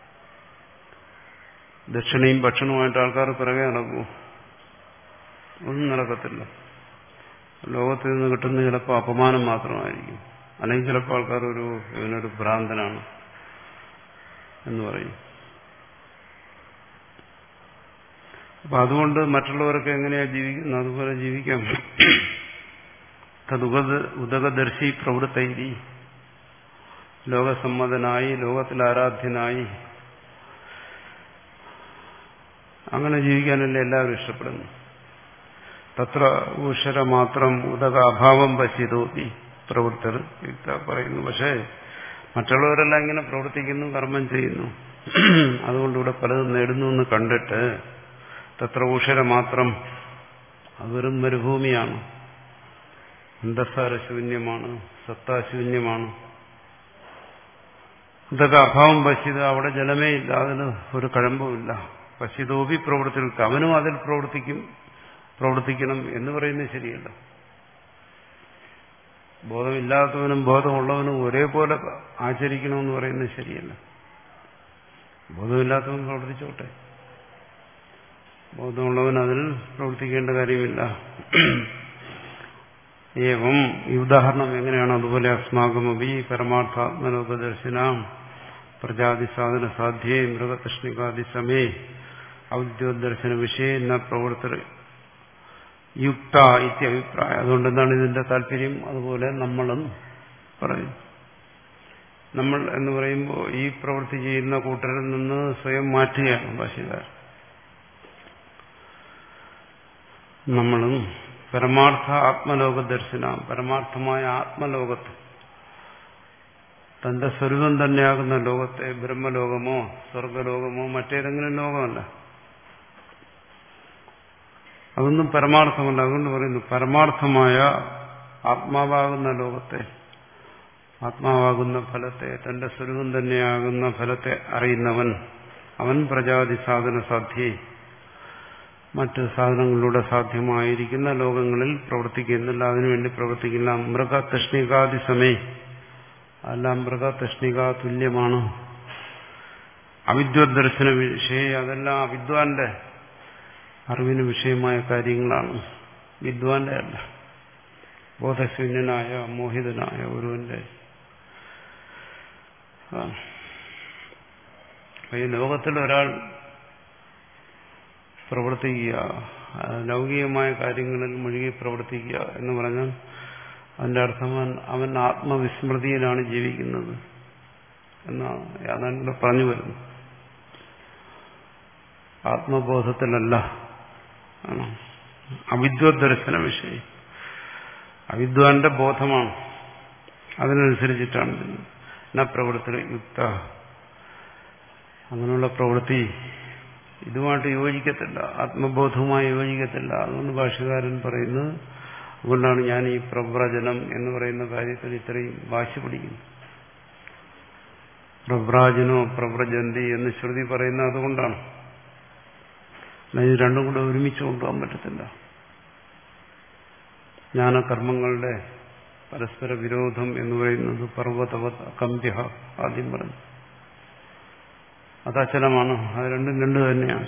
ദക്ഷിണയും ഭക്ഷണവുമായിട്ട് ആൾക്കാർ പിറകെ നടക്കും. ഒന്നും നടക്കത്തില്ല. ലോകത്തിൽ നിന്ന് കിട്ടുന്ന ചിലപ്പോൾ അപമാനം മാത്രമായിരിക്കും, അല്ലെങ്കിൽ ചിലപ്പോൾ ആൾക്കാർ ഒരു ഇവനൊരു ഭ്രാന്തനാണ് എന്ന് പറയും. അപ്പൊ അതുകൊണ്ട് മറ്റുള്ളവർക്ക് എങ്ങനെയാ ജീവിക്കുന്നത് അതുപോലെ ജീവിക്കാം. തതുപദ ഉദകദർശി പ്രവൃത്തൈരി, ലോകസമ്മതനായി ലോകത്തിൽ ആരാധ്യനായി അങ്ങനെ ജീവിക്കാനല്ലേ എല്ലാവരും ഇഷ്ടപ്പെടുന്നു. തത്ര ഊഷര മാത്രം ഉദക അഭാവം പശ്യതോപി പ്രവൃത്തർ പറയുന്നു. പക്ഷേ മറ്റുള്ളവരെല്ലാം ഇങ്ങനെ പ്രവർത്തിക്കുന്നു, കർമ്മം ചെയ്യുന്നു, അതുകൊണ്ട് ഇവിടെ പലതും നേടുന്നു എന്ന് കണ്ടിട്ട് തത്ര ഊഷര മാത്രം അത് വെറും മരുഭൂമിയാണ്, അന്തസ്സാരശൂന്യമാണ്, സത്താശൂന്യമാണ്. ഇതൊക്കെ അഭാവം പശ്യത്, അവിടെ ജലമേ ഇല്ല, അതിന് ഒരു കഴമ്പുമില്ല. പശ്യതോപി പ്രവൃത്തി, അവനും അതിൽ പ്രവർത്തിക്കും പ്രവർത്തിക്കണം എന്ന് പറയുന്നത് ശരിയല്ല. ബോധമില്ലാത്തവനും ബോധമുള്ളവനും ഒരേപോലെ ആചരിക്കണമെന്ന് പറയുന്നത് ശരിയല്ല. ബോധമില്ലാത്തവൻ പ്രവർത്തിച്ചോട്ടെ, ബോധമുള്ളവൻ അതിൽ പ്രവർത്തിക്കേണ്ട കാര്യമില്ല. ഏവം ഈ ഉദാഹരണം എങ്ങനെയാണ്? അതുപോലെ അസ്മാകമപി പരമാർത്ഥാത്മലോകദർശനാം പ്രജാതി സാധന സാധ്യേ മൃഗതൃഷ്ണികാദി സമേ ഔദ്യോദർശന വിഷയ ന പ്രവർത്തന യുക്ത ഇത്യഭിപ്രായം. അതുകൊണ്ട് എന്താണ് ഇതിന്റെ താല്പര്യം? അതുപോലെ നമ്മളും പറയും. നമ്മൾ എന്ന് പറയുമ്പോൾ ഈ പ്രവൃത്തി ചെയ്യുന്ന കൂട്ടരിൽ നിന്ന് സ്വയം മാറ്റുകയാണ് ഭാഷ്യകാരൻ. നമ്മളും പരമാർത്ഥ ആത്മലോക ദർശന, പരമാർത്ഥമായ ആത്മലോകത്ത് തന്റെ സ്വരൂപം തന്നെയാകുന്ന ലോകത്തെ, ബ്രഹ്മലോകമോ സ്വർഗലോകമോ മറ്റേതെങ്കിലും ലോകമല്ല, അതൊന്നും പരമാർത്ഥമല്ല. അതുകൊണ്ട് പറയുന്നു പരമാർത്ഥമായ ആത്മാവാകുന്ന ലോകത്തെ, ആത്മാവാകുന്ന ഫലത്തെ, തന്റെ സ്വരൂപം തന്നെയാകുന്ന ഫലത്തെ അറിയുന്നവൻ അവൻ പ്രജാതി സാധന സാധ്യേ, മറ്റ് സാധനങ്ങളിലൂടെ സാധ്യമായിരിക്കുന്ന ലോകങ്ങളിൽ പ്രവർത്തിക്കുന്നില്ല, അതിനുവേണ്ടി പ്രവർത്തിക്കില്ല. മൃഗതൃഷ്ണികാദി സമേ, അല്ല മൃഗതൃഷ്ണിക തുല്യമാണ്. അവിദ്വദ്ദർശന വിഷയ, അതെല്ലാം അവിദ്വാന്റെ അറിവിന് വിഷയമായ കാര്യങ്ങളാണ്, വിദ്വാന്റെ അല്ല. ബോധശൂന്യനായ മോഹിതനായ ഒരുവന്റെ. ഈ ലോകത്തിൽ ഒരാൾ പ്രവർത്തിക്കുക, ലൗകികമായ കാര്യങ്ങളിൽ മുഴുകി പ്രവർത്തിക്കുക എന്ന് പറഞ്ഞാൽ അതിന്റെ അർത്ഥം അവൻ ആത്മവിസ്മൃതിയിലാണ് ജീവിക്കുന്നത് എന്നാണ്. അതാണ് ഇവിടെ പറഞ്ഞു വരുന്നത്. ആത്മബോധത്തിലല്ല. അവിദ്വദ്ദർശന വിഷയം അവിദ്വാന്റെ ബോധമാണ്, അതിനനുസരിച്ചിട്ടാണ് എന്നാ പ്രവൃത്തി യുക്ത. അങ്ങനെയുള്ള പ്രവൃത്തി ഇതുമായിട്ട് യോജിക്കത്തില്ല, ആത്മബോധവുമായി യോജിക്കത്തില്ല. അതുകൊണ്ട് ഭാഷ്യകാരൻ പറയുന്നത്, അതുകൊണ്ടാണ് ഞാൻ ഈ പ്രവ്രജനം എന്ന് പറയുന്ന കാര്യത്തിൽ ഇത്രയും വാശി പിടിക്കുന്നത്. പ്രവ്രാജനോ പ്രവ്രജന്തി എന്ന് ശ്രുതി പറയുന്നത് അതുകൊണ്ടാണ്. ഇത് രണ്ടും കൂടെ ഒരുമിച്ച് കൊണ്ടുപോകാൻ പറ്റത്തില്ല. ജ്ഞാനകർമ്മങ്ങളുടെ പരസ്പര വിരോധം എന്ന് പറയുന്നത് പർവ്വതവത് കമ്പ്യ ആദ്യം പറഞ്ഞു. അത് അചലമാണ്. അത് രണ്ടും രണ്ടു തന്നെയാണ്.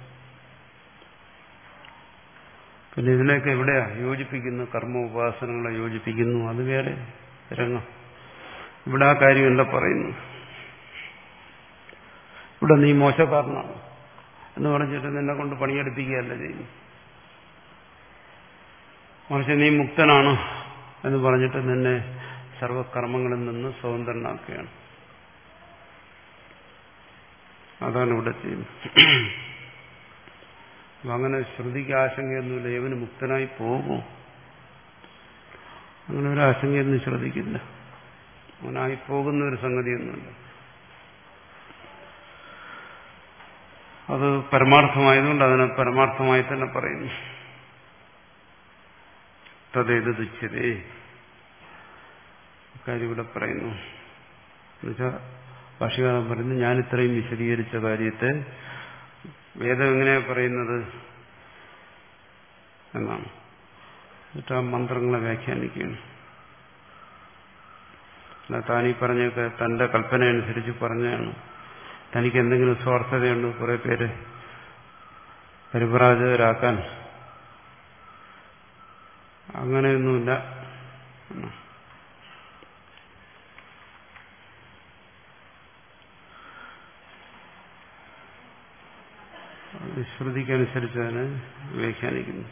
പിന്നെ ഇതിനെയൊക്കെ എവിടെയാ യോജിപ്പിക്കുന്നു? കർമ്മ ഉപാസനകളെ യോജിപ്പിക്കുന്നു, അത് വേറെ രംഗം. ഇവിടെ ആ കാര്യം എന്താ പറയുന്നു? ഇവിടെ നീ മോശക്കാരനാണ് എന്ന് പറഞ്ഞിട്ട് നിന്നെ കൊണ്ട് പണിയെടുപ്പിക്കുകയല്ല ചെയ്യുന്നു. മറിച്ച് നീ മുക്തനാണ് എന്ന് പറഞ്ഞിട്ട് നിന്നെ സർവകർമ്മങ്ങളിൽ നിന്ന് സ്വതന്ത്രനാക്കുകയാണ്. അതാണ് ഇവിടെ ചെയ്യുന്നത്. അങ്ങനെ ശ്രുതിക്ക് ആശങ്കയൊന്നുമില്ല, ഇവന് മുക്തനായി പോകും, അങ്ങനെ ഒരു ആശങ്കയൊന്നും ശ്രദ്ധിക്കില്ല. അവനായി പോകുന്ന ഒരു സംഗതിയൊന്നുമില്ല. അത് പരമാർത്ഥമായതുകൊണ്ട് അതിനെ പരമാർത്ഥമായി തന്നെ പറയുന്നു. തദ്ദേത് തുച്ഛതേ കാര്യം ഇവിടെ പറയുന്നു. എന്നുവെച്ചാൽ ഭാഷ്യകാരൻ പറയുന്നു, ഞാൻ ഇത്രയും വിശദീകരിച്ച കാര്യത്തെ വേദം എങ്ങനെയാ പറയുന്നത് എന്നാണ്. എന്നിട്ട് ആ മന്ത്രങ്ങളെ വ്യാഖ്യാനിക്കുകയാണ്. അല്ല, താനീ പറഞ്ഞൊക്കെ തന്റെ കൽപ്പന അനുസരിച്ച് പറഞ്ഞാണ്. തനിക്ക് എന്തെങ്കിലും സ്വാർത്ഥതയുണ്ട് കുറെ പേര് പരിപ്രാജകരാക്കാൻ? അങ്ങനെയൊന്നുമില്ല. ശ്രുതിക്കനുസരിച്ച് അതിനെ വ്യാഖ്യാനിക്കുന്നു.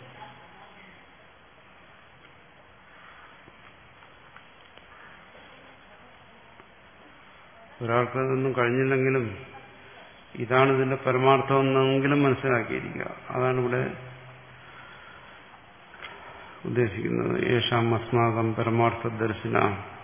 ഒരാൾക്ക് അതൊന്നും കഴിഞ്ഞില്ലെങ്കിലും ഇതാണ് ഇതിന്റെ പരമാർത്ഥം എന്നെങ്കിലും മനസ്സിലാക്കിയിരിക്കുക. അതാണ് ഇവിടെ ഉദ്ദേശിക്കുന്നത്. യേശാം അസ്മാകം പരമാർത്ഥ ദർശന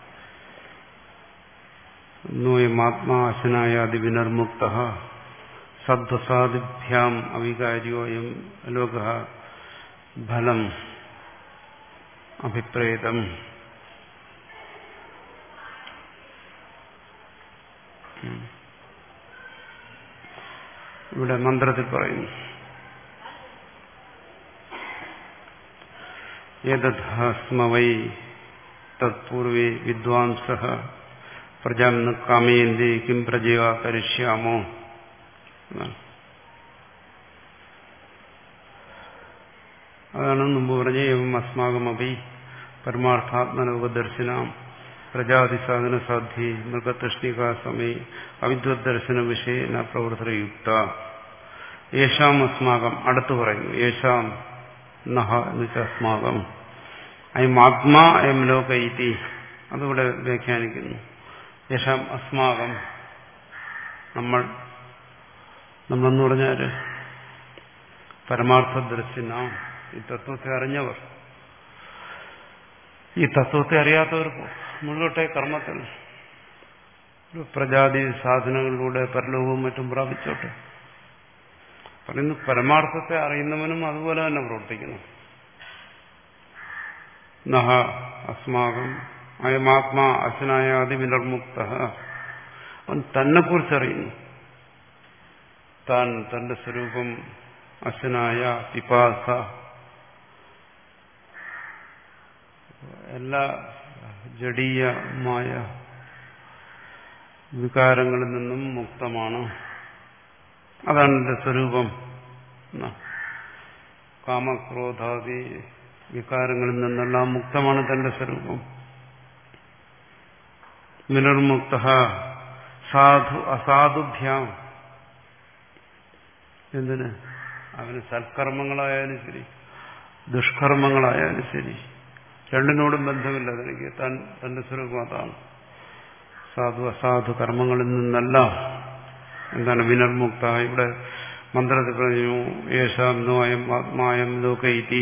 നോയമാത്മാ അശനായ അതിവിനർമുക്ത സദ്വസാദിഭ്യാം അവികാര്യോയം ലോക ഫലം അഭിപ്രേതം. ഇവിടെ മന്ത്രത്തിൽ പറയുന്നു, യദസ്മ വൈ തത്പൂർവേ വിദ്വാംസഃ പ്രജാം ന കാമയന്തി കിം പ്രജയാ കരിഷ്യാമോ. അതാണ് മുമ്പ് പറഞ്ഞ ഏവം അസ്മാകമപി പരമാർത്ഥാത്മലോകദർശനം പ്രജാതിസാധന സാധ്യേ മൃഗതൃഷ്ണികാ സമേ അവിദ്വദ്ദർശന വിഷയേന പ്രവൃത്തിയുക്ത. യേശാം അസ്മാകം അടുത്ത് പറയുന്നു. യേശാം നഹ എന്ന് വെച്ചാൽ അസ്മാകം അയം ആത്മാ അയം ലോക ഇതി. അതിവിടെ വ്യാഖ്യാനിക്കുന്നു. യേശാം അസ്മാകം നമ്മൾ, നമ്മളെന്ന് പറഞ്ഞാൽ പരമാർത്ഥദർശന, ഈ തത്വത്തെ അറിഞ്ഞവർ. ഈ തത്വത്തെ അറിയാത്തവർക്ക് മുഴുവട്ടെ കർമ്മത്തിൽ പ്രജാതി സാധനങ്ങളിലൂടെ പരലോകവും മറ്റും പ്രാപിച്ചോട്ടെ. പറയുന്നു പരമാർത്ഥത്തെ അറിയുന്നവനും അതുപോലെ തന്നെ പ്രവർത്തിക്കുന്നു. നഹ അസ്മാകം അയമാത്മാ അശനായ അതിവിനർമുക്ത. അവൻ തന്നെ കുറിച്ചറിയുന്നു. താൻ തന്റെ സ്വരൂപം അശനായ പിപാസ, എല്ലാ ജഡീയമായ വികാരങ്ങളിൽ നിന്നും മുക്തമാണ് അതാണ് എന്റെ സ്വരൂപം. കാമക്രോധാദി വികാരങ്ങളിൽ നിന്നെല്ലാം മുക്തമാണ് തന്റെ സ്വരൂപം. വിനിർമുക്ത സാധു അസാധുഭ്യാം. എന്തിന്? അവന് സൽക്കർമ്മങ്ങളായാലും ശരി ദുഷ്കർമ്മങ്ങളായാലും ശരി രണ്ടിനോടും ബന്ധമില്ല. തനിക്ക് താൻ തന്റെ സ്വരൂപം അതാണ്. സാധു അസാധു കർമ്മങ്ങളിൽ നിന്നെല്ലാം എന്താണ് വിനിർമുക്ത. ഇവിടെ മന്ത്രത്തിൽ പറഞ്ഞു യേശാം നോ അയം ആത്മായം ലോകൈതി.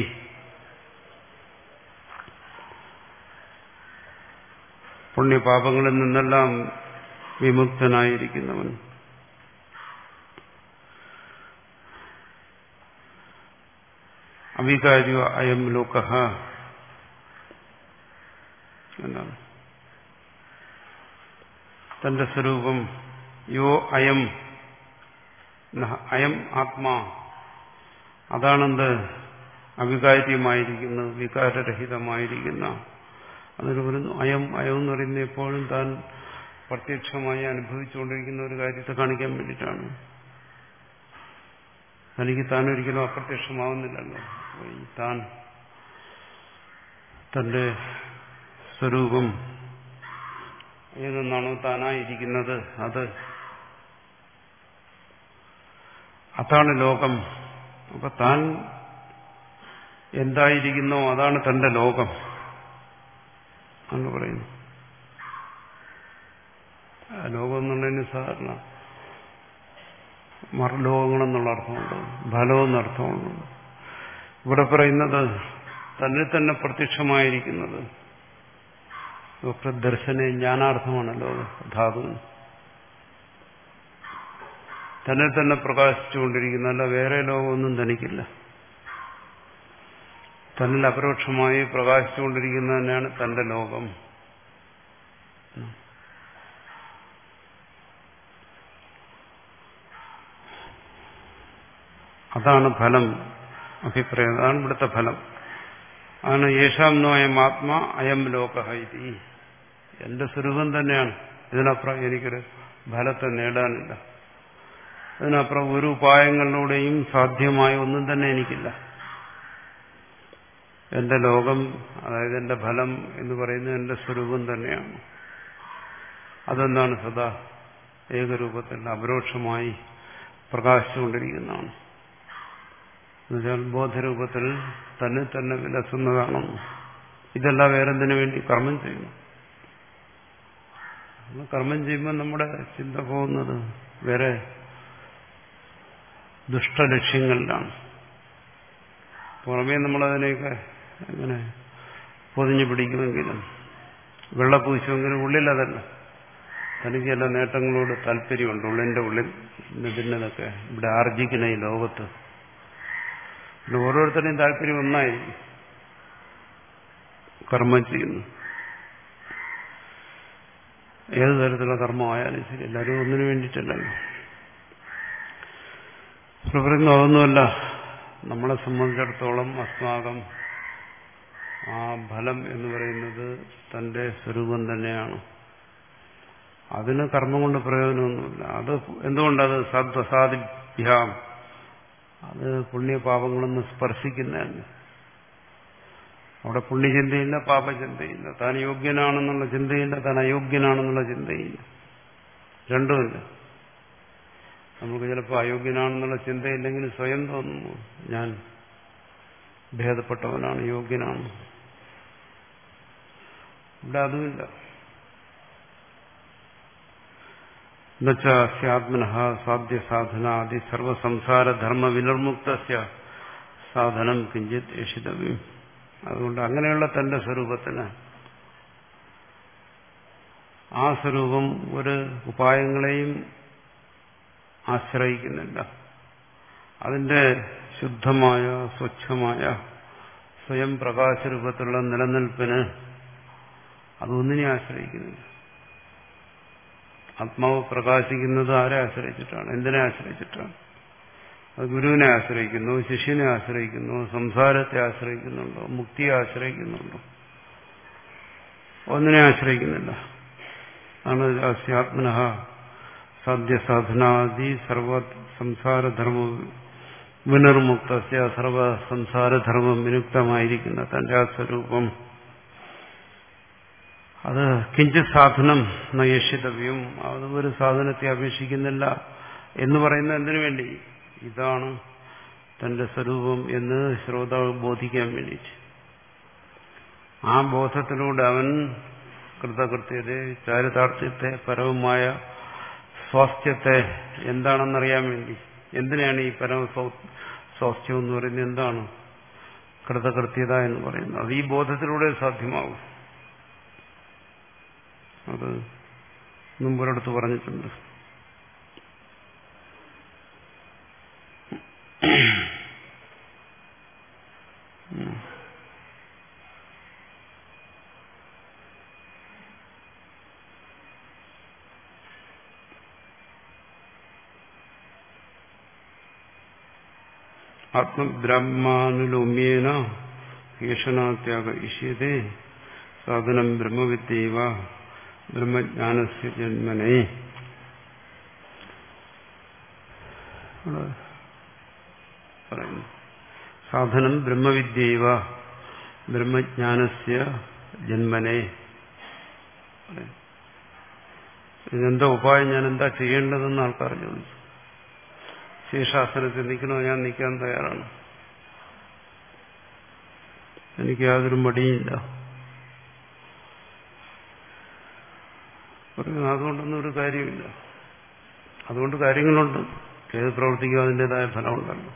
പുണ്യപാപങ്ങളിൽ നിന്നെല്ലാം വിമുക്തനായിരിക്കുന്നവൻ. അവികാര്യ അയം ലോകഃ എന്താണ് തന്റെ സ്വരൂപം. യോ അയം അയം ആത്മാ, അതാണെന്ത് അവികാര്യമായിരിക്കുന്ന വികാരരഹിതമായിരിക്കുന്ന. അതിന് പറയുന്നു അയം അയം എന്ന് പറയുന്നത് എപ്പോഴും താൻ പ്രത്യക്ഷമായി അനുഭവിച്ചുകൊണ്ടിരിക്കുന്ന ഒരു കാര്യത്തെ കാണിക്കാൻ വേണ്ടിയിട്ടാണ്. തനിക്ക് താൻ ഒരിക്കലും അപ്രത്യക്ഷമാവുന്നില്ലല്ലോ. താൻ തന്റെ സ്വരൂപം ഏതെന്നാണോ താനായിരിക്കുന്നത് അത് അതാണ് ലോകം. അപ്പൊ താൻ എന്തായിരിക്കുന്നോ അതാണ് തന്റെ ലോകം എന്ന് പറയുന്നു. ലോകം എന്നുള്ളതിന് സാധാരണ മറുലോകങ്ങളെന്നുള്ള അർത്ഥമുണ്ട്, ഫലം എന്നർത്ഥമുണ്ട്. ഇവിടെ പറയുന്നത് തന്നിൽ തന്നെ പ്രത്യക്ഷമായിരിക്കുന്നത്. ദർശന ജ്ഞാനാർത്ഥമാണല്ലോ ധാതു. തന്നെ തന്നെ പ്രകാശിച്ചുകൊണ്ടിരിക്കുന്ന, അല്ല വേറെ ലോകമൊന്നും തനിക്കില്ല. തന്നിൽ അപരോക്ഷമായി പ്രകാശിച്ചുകൊണ്ടിരിക്കുന്നത് തന്നെയാണ് തന്റെ ലോകം. അതാണ് ഫലം. അഭിപ്രായം അതാണ് ഇവിടുത്തെ ഫലം. അതാണ് യേശാം നോ അയം ആത്മാ അയം ലോകഃ ഇതി. എന്റെ സ്വരൂപം തന്നെയാണ്. ഇതിനപ്പുറം എനിക്കൊരു ഫലത്തെ നേടാനില്ല. ഇതിനപ്പുറം ഒരു ഉപായങ്ങളിലൂടെയും സാധ്യമായ ഒന്നും തന്നെ എനിക്കില്ല. എന്റെ ലോകം, അതായത് എന്റെ ഫലം എന്ന് പറയുന്നത് എന്റെ സ്വരൂപം തന്നെയാണ്. അതെന്താണ്? സദാ ഏകരൂപത്തിൽ അപരോക്ഷമായി പ്രകാശിച്ചുകൊണ്ടിരിക്കുന്നതാണ്. എന്നുവെച്ചാൽ ബോധരൂപത്തിൽ തന്നെ തന്നെ വിലസുന്നതാണെന്ന്. ഇതെല്ലാം വേറെന്തിനു വേണ്ടി കർമ്മം ചെയ്യുന്നു? കർമ്മം ചെയ്യുമ്പോൾ നമ്മുടെ ചിന്ത പോകുന്നത് വേറെ ദുഷ്ടലക്ഷ്യങ്ങളിലാണ്. പുറമേ നമ്മളതിനെയൊക്കെ ഇങ്ങനെ പൊതിഞ്ഞു പിടിക്കുമെങ്കിലും വെള്ളപൂശുമെങ്കിലും ഉള്ളിലതല്ല. തനിക്ക് എല്ലാ നേട്ടങ്ങളോട് താല്പര്യമുണ്ട് ഉള്ളിന്റെ ഉള്ളിൽ. ഇതിനൊക്കെ ഇവിടെ ആർജിക്കുന്ന ഈ ലോകത്ത് പിന്നെ ഓരോരുത്തരുടെയും താല്പര്യം ഒന്നായിരിക്കും. കർമ്മം ചെയ്യുന്നു, ഏത് തരത്തിലുള്ള കർമ്മമായാലും ശരി, എല്ലാവരും ഒന്നിനു വേണ്ടിയിട്ടല്ലല്ലോ. പറയുന്നു അതൊന്നുമല്ല. നമ്മളെ സംബന്ധിച്ചിടത്തോളം അസ്മാകം ആ ഫലം എന്ന് പറയുന്നത് തന്റെ സ്വരൂപം തന്നെയാണ്. അതിന് കർമ്മം കൊണ്ട് പ്രയോജനമൊന്നുമില്ല. അത് എന്തുകൊണ്ടത് സദ്വസാദിഭ്യാം, അത് പുണ്യപാപങ്ങളൊന്നും സ്പർശിക്കുന്നതല്ല. അവിടെ പുണ്യചിന്തയില്ല, പാപചിന്തയില്ല. താൻ യോഗ്യനാണെന്നുള്ള ചിന്തയില്ല, താൻ അയോഗ്യനാണെന്നുള്ള ചിന്തയില്ല. രണ്ടുമില്ല. നമുക്ക് ചിലപ്പോൾ അയോഗ്യനാണെന്നുള്ള ചിന്തയില്ലെങ്കിൽ സ്വയം തോന്നുന്നു ഞാൻ ഭേദപ്പെട്ടവനാണ്, യോഗ്യനാണ്. ഇവിടെ അതുമില്ല. എന്നുവെച്ചാത്മനഃ സാധ്യ സാധനാദി സർവസംസാരധർമ്മ വിനിർമുക്തസ്യ സാധനം കിഞ്ചിത് ഏഷിതവ്യം. അതുകൊണ്ട് അങ്ങനെയുള്ള തന്റെ സ്വരൂപത്തിന് ആ സ്വരൂപം ഒരു ഉപായങ്ങളെയും ആശ്രയിക്കുന്നില്ല. അതിന്റെ ശുദ്ധമായ സ്വച്ഛമായ സ്വയം പ്രകാശരൂപത്തിലുള്ള നിലനിൽപ്പിന് അതൊന്നിനെ ആശ്രയിക്കുന്നില്ല. ആത്മാവ് പ്രകാശിക്കുന്നത് ആരെ ആശ്രയിച്ചിട്ടാണ്? എന്തിനെ ആശ്രയിച്ചിട്ടാണ്? അത് ഗുരുവിനെ ആശ്രയിക്കുന്നു, ശിഷ്യനെ ആശ്രയിക്കുന്നു, സംസാരത്തെ ആശ്രയിക്കുന്നുണ്ടോ, മുക്തിയെ ആശ്രയിക്കുന്നുണ്ടോ? ഒന്നിനെ ആശ്രയിക്കുന്നില്ല. ആണ് ആത്മനഃ സാധ്യസാധനാദി സർവ സംസാരധർമ്മ വിനിർമുക്ത സർവ സംസാരധർമ്മം വിനുക്തമായിരിക്കുന്ന തന്റെ ആ സ്വരൂപം അത് കിഞ്ചിത് സാധനം നയേഷിതവ്യം, അത് ഒരു സാധനത്തെ അപേക്ഷിക്കുന്നില്ല എന്ന് പറയുന്നത് എന്തിനു വേണ്ടി? ഇതാണ് തന്റെ സ്വരൂപം എന്ന് ശ്രോതാവ് ബോധിക്കാൻ വേണ്ടിയിട്ട്. ആ ബോധത്തിലൂടെ അവൻ കൃതകൃത്യത്തെ, ചാരിതാർത്ഥ്യത്തെ, പരമമായ സ്വാസ്ഥ്യത്തെ എന്താണെന്നറിയാൻ വേണ്ടി. എന്തിനാണ് ഈ പരമ സ്വാസ്ഥ്യം എന്ന് പറയുന്നത്? എന്താണ് കൃതകൃത്യത എന്ന് പറയുന്നത്? അത് ഈ ബോധത്തിലൂടെ സാധ്യമാകും. അത് മുമ്പൊരിടത്ത് പറഞ്ഞിട്ടുണ്ട്. ആത്മബ്രഹ്മാനുലോമ്യേന ഈഷണാത്യാഗ ഇഷ്യതേ സാധനം ബ്രഹ്മവിദ്യൈവ ബ്രഹ്മജ്ഞാനസ്യ ജന്മനേ. പറയുന്നു സാധനം ബ്രഹ്മവിദ്യൈവ ബ്രഹ്മജ്ഞാനസ്യ ജന്മനേ. ഇതിനെന്താ ഉപായം, ഞാൻ എന്താ ചെയ്യേണ്ടതെന്ന് ആൾക്കാർ ചോദിച്ചു. ശീർഷാസനത്തിൽ നിൽക്കണോ? ഞാൻ നിൽക്കാൻ തയ്യാറാണ്, എനിക്ക് യാതൊരു മടിയില്ല. പറയുന്നു അതുകൊണ്ടൊന്നും ഒരു കാര്യമില്ല. അതുകൊണ്ട് കാര്യങ്ങളുണ്ട്. ഏത് പ്രവർത്തിക്കും അതിൻ്റെതായ ഫലമുണ്ടല്ലോ.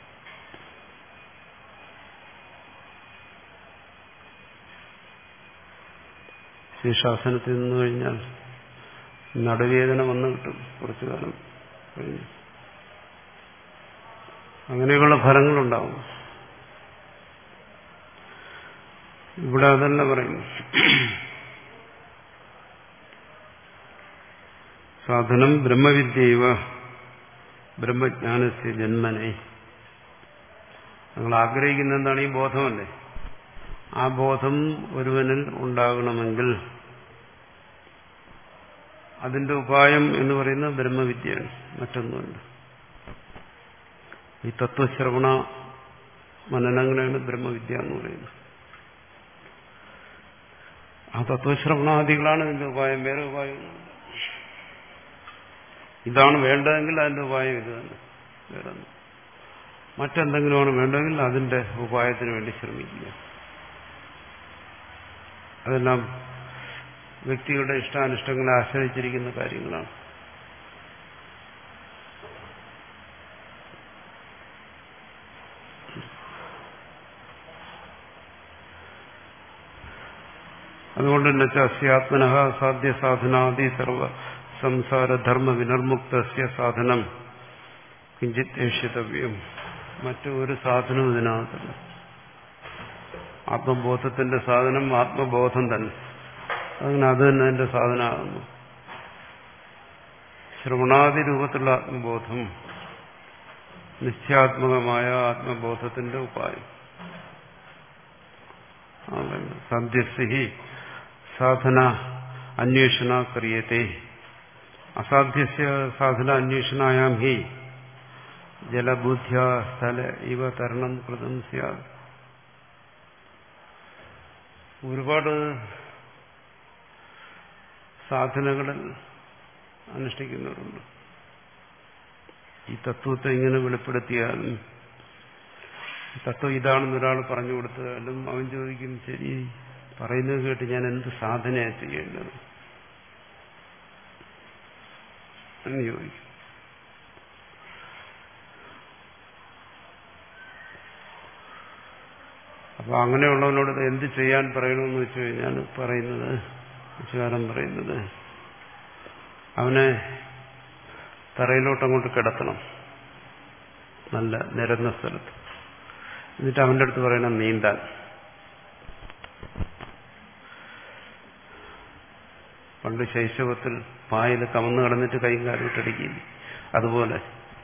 ശീർഷാസനത്തിൽ നിന്ന് കഴിഞ്ഞാൽ നടുവേദന വന്നു കിട്ടും കുറച്ചു കാലം കഴിഞ്ഞ്. അങ്ങനെയുള്ള ഫലങ്ങളുണ്ടാവും. ഇവിടെ അതല്ല പറയുന്നു. സാധനം ബ്രഹ്മവിദ്യൈവ ബ്രഹ്മജ്ഞാനസ്യ ജന്മനെ. നിങ്ങൾ ആഗ്രഹിക്കുന്ന എന്താണ്? ഈ ബോധമല്ലേ? ആ ബോധം ഒരുവനിൽ ഉണ്ടാകണമെങ്കിൽ അതിന്റെ ഉപായം എന്ന് പറയുന്നത് ബ്രഹ്മവിദ്യയാണ്, മറ്റൊന്നുമല്ല. ഈ തത്വശ്രവണ മനനങ്ങളാണ് ബ്രഹ്മവിദ്യ എന്ന് പറയുന്നത്. ആ തത്വശ്രവണാദികളാണ് ഇതിന്റെ ഉപായം, വേറെ ഉപായം. ഇതാണ് വേണ്ടതെങ്കിൽ അതിന്റെ ഉപായം ഇത് തന്നെ, വേറെ മറ്റെന്തെങ്കിലുമാണ് വേണ്ടതെങ്കിൽ അതിന്റെ ഉപായത്തിന് വേണ്ടി ശ്രമിക്കുക. അതെല്ലാം വ്യക്തിയുടെ ഇഷ്ടാനിഷ്ടങ്ങളെ ആശ്രയിച്ചിരിക്കുന്ന കാര്യങ്ങളാണ്. അതുകൊണ്ട് തന്നെ അസ്യാത്മനഃ സാധ്യ സാധനാദി സർവ സംസാരധർമ്മ വിനിർമുക്തസ്യ സാധനം കിഞ്ചിത് ഏഷ്യതവ്യം. മറ്റൊരു സാധനവും ഇതിനകത്തില്ല. ആത്മബോധത്തിന്റെ സാധനം ആത്മബോധം തന്നെ. അങ്ങനെ അത് തന്നെ അതിന്റെ സാധനമാകുന്നു. ശ്രവണാദി രൂപത്തിലുള്ള ആത്മബോധം നിശ്ചയാത്മകമായ ആത്മബോധത്തിന്റെ ഉപായം. സാധ്യസി സാധന അന്വേഷണ ക്രിയത്തെ. അസാധ്യസ്യ സാധന അന്വേഷണായാം ഹി ജലബുദ്ധ്യ സ്ഥല ഇവ തരണം കൃതം സ്യാത്. ഒരുപാട് സാധനകളിൽ അനുഷ്ഠിക്കുന്നവരുണ്ട്. ഈ തത്വത്തെ ഇങ്ങനെ വെളിപ്പെടുത്തിയാലും തത്വം ഇതാണെന്ന് ഒരാൾ പറഞ്ഞു കൊടുത്താലും അവൻ ചോദിക്കും, ശരി പറയുന്നത് കേട്ട് ഞാൻ എന്ത് സാധനയാണ് ചെയ്യേണ്ടത് എന്ന് ചോദിക്കും. അപ്പൊ അങ്ങനെയുള്ളവനോട് എന്ത് ചെയ്യാൻ പറയണമെന്ന് വെച്ചു കഴിഞ്ഞാൽ പറയുന്നത് വിശകാരം പറയുന്നത് അവനെ തറയിലോട്ടങ്ങോട്ട് കിടത്തണം, നല്ല നിരന്ന സ്ഥലത്ത്. എന്നിട്ട് അവന്റെ അടുത്ത് പറയണം നീന്താൻ. പണ്ട് ശൈശവത്തിൽ പായൽ കമന്ന് കിടന്നിട്ട് കൈയും കാലും ഇട്ടടിക്കില്ല, അതുപോലെ.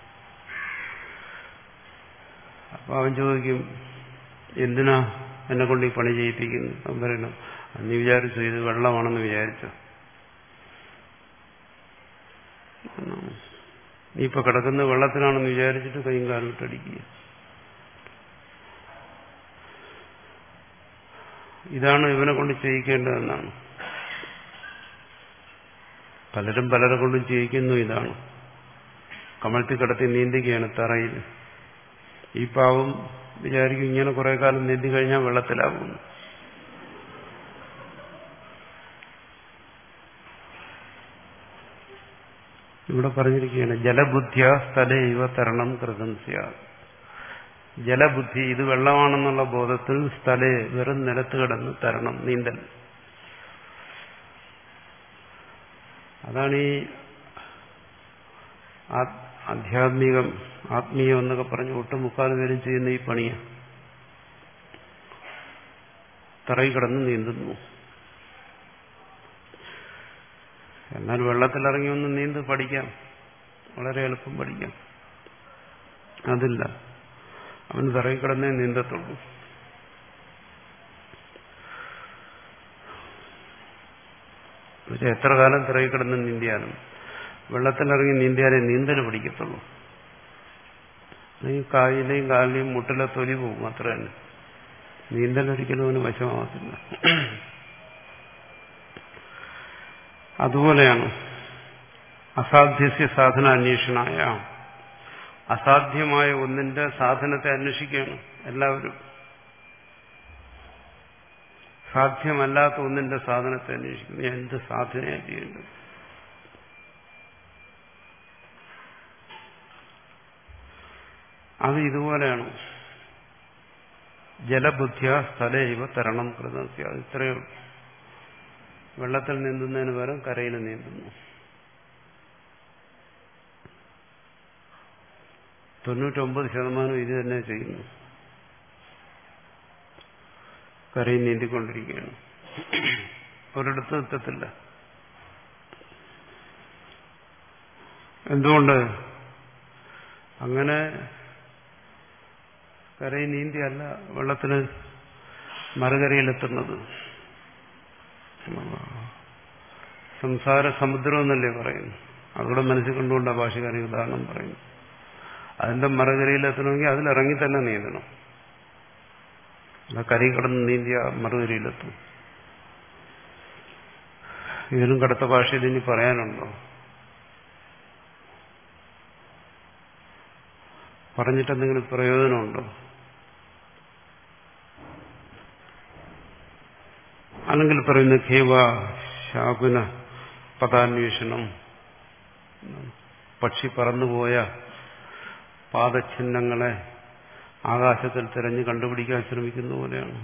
അപ്പൊ അവൻ ചോദിക്കും, എന്തിനാ എന്നെ കൊണ്ട് ഈ പണി ചെയ്യിപ്പിക്കുന്നു? അവൻ പറയണം, നീ വിചാരിച്ചു ഇത് വെള്ളമാണെന്ന് വിചാരിച്ചു. ഇപ്പൊ കിടക്കുന്ന വെള്ളത്തിലാണെന്ന് വിചാരിച്ചിട്ട് കൈയും കാലും ഇട്ടടിക്കുക. ഇതാണ് ഇവനെ കൊണ്ട് ചെയ്യിക്കേണ്ടതെന്നാണ്. പലരും പലരെ കൊണ്ടും ചെയ്യിക്കുന്നു. ഇതാണ് കമഴ്ത്തി കിടത്തി നീന്തുകയാണ് തറയിൽ. ഈ പാവം വിചാരിക്കും ഇങ്ങനെ കുറെ കാലം നീന്തി കഴിഞ്ഞാൽ വെള്ളത്തിലാകുന്നു. ഇവിടെ പറഞ്ഞിരിക്കുകയാണ് ജലബുദ്ധിയ സ്ഥലേ ഇവ തരണം കൃതം സ്യാത്. ജലബുദ്ധി ഇത് വെള്ളമാണെന്നുള്ള ബോധത്തിൽ സ്ഥലേ വെറും നിലത്ത് കിടന്ന് തരണം, നീന്തൽ. അതാണ് ഈ ആധ്യാത്മികം ആത്മീയം എന്നൊക്കെ പറഞ്ഞ് ഒട്ടുമുക്കാൽ പേരും ചെയ്യുന്ന ഈ പണിയ. തറയിൽ കിടന്ന് നീന്തുന്നു. എന്നാൽ വെള്ളത്തിലിറങ്ങി ഒന്ന് നീന്ത് പഠിക്കാം, വളരെ എളുപ്പം പഠിക്കാം. അതില്ല, അവന് തറയിൽ കിടന്നേ നീന്തത്തുള്ളൂ. പക്ഷെ എത്ര കാലം തറയിൽ കിടന്ന് നീന്തിയാലും വെള്ളത്തിലിറങ്ങി നീന്തിയാലേ നീന്തൽ പഠിക്കത്തുള്ളൂ. ഈ കായിലെയും കാലിലെയും മുട്ടിലെ തൊലി പോകും, അത്ര തന്നെ. നീന്തൽ ഒരിക്കലും അവന് വശമാകത്തില്ല. അതുപോലെയാണ് അസാധ്യസ്യ സാധന അന്വേഷണായ. അസാധ്യമായ ഒന്നിന്റെ സാധനത്തെ അന്വേഷിക്കുകയാണ് എല്ലാവരും. സാധ്യമല്ലാത്ത ഒന്നിന്റെ സാധനത്തെ അന്വേഷിക്കുന്നു. എന്ത് സാധനയാണ് ചെയ്യേണ്ടത്? അത് ഇതുപോലെയാണ്. ജലബുദ്ധിയ സ്ഥല ഇവ തരണം കൃതം. അത് ഇത്രയേ ഉള്ളൂ. വെള്ളത്തിൽ നീന്തുന്നതിന് പകരം കരയിൽ നീന്തുന്നു. തൊണ്ണൂറ്റൊമ്പത് ശതമാനം ഇത് തന്നെ ചെയ്യുന്നു. കരയിൽ നീന്തിക്കൊണ്ടിരിക്കുകയാണ്. ഒരിടത്തും എത്തത്തില്ല. എന്തുകൊണ്ട്? അങ്ങനെ കരയിൽ നീന്തിയല്ല വെള്ളത്തിന് മറുകരയിലെത്തുന്നത്. സംസാര സമുദ്രം എന്നല്ലേ പറയുന്നു. അതുകൂടെ മനസ്സിൽ കൊണ്ടുകൊണ്ടാണ് ഭാഷകാരി ഉദാഹരണം പറയുന്നു. അതിന്റെ മറുകരയിലെത്തണമെങ്കിൽ അതിലിറങ്ങി തന്നെ നീന്തണം. കരയിൽ കിടന്ന് നീന്തിയ മറുകരയിലെത്തും. ഇതിനും കടുത്ത ഭാഷയിൽ ഇനി പറയാനുണ്ടോ? പറഞ്ഞിട്ടെന്തെങ്കിലും പ്രയോജനമുണ്ടോ? അല്ലെങ്കിൽ പറയുന്ന ഖേവ ശാകുന പദാന്വേഷണം, പക്ഷി പറന്നുപോയ പാദചിഹ്നങ്ങളെ ആകാശത്തിൽ തിരഞ്ഞ് കണ്ടുപിടിക്കാൻ ശ്രമിക്കുന്ന പോലെയാണ്.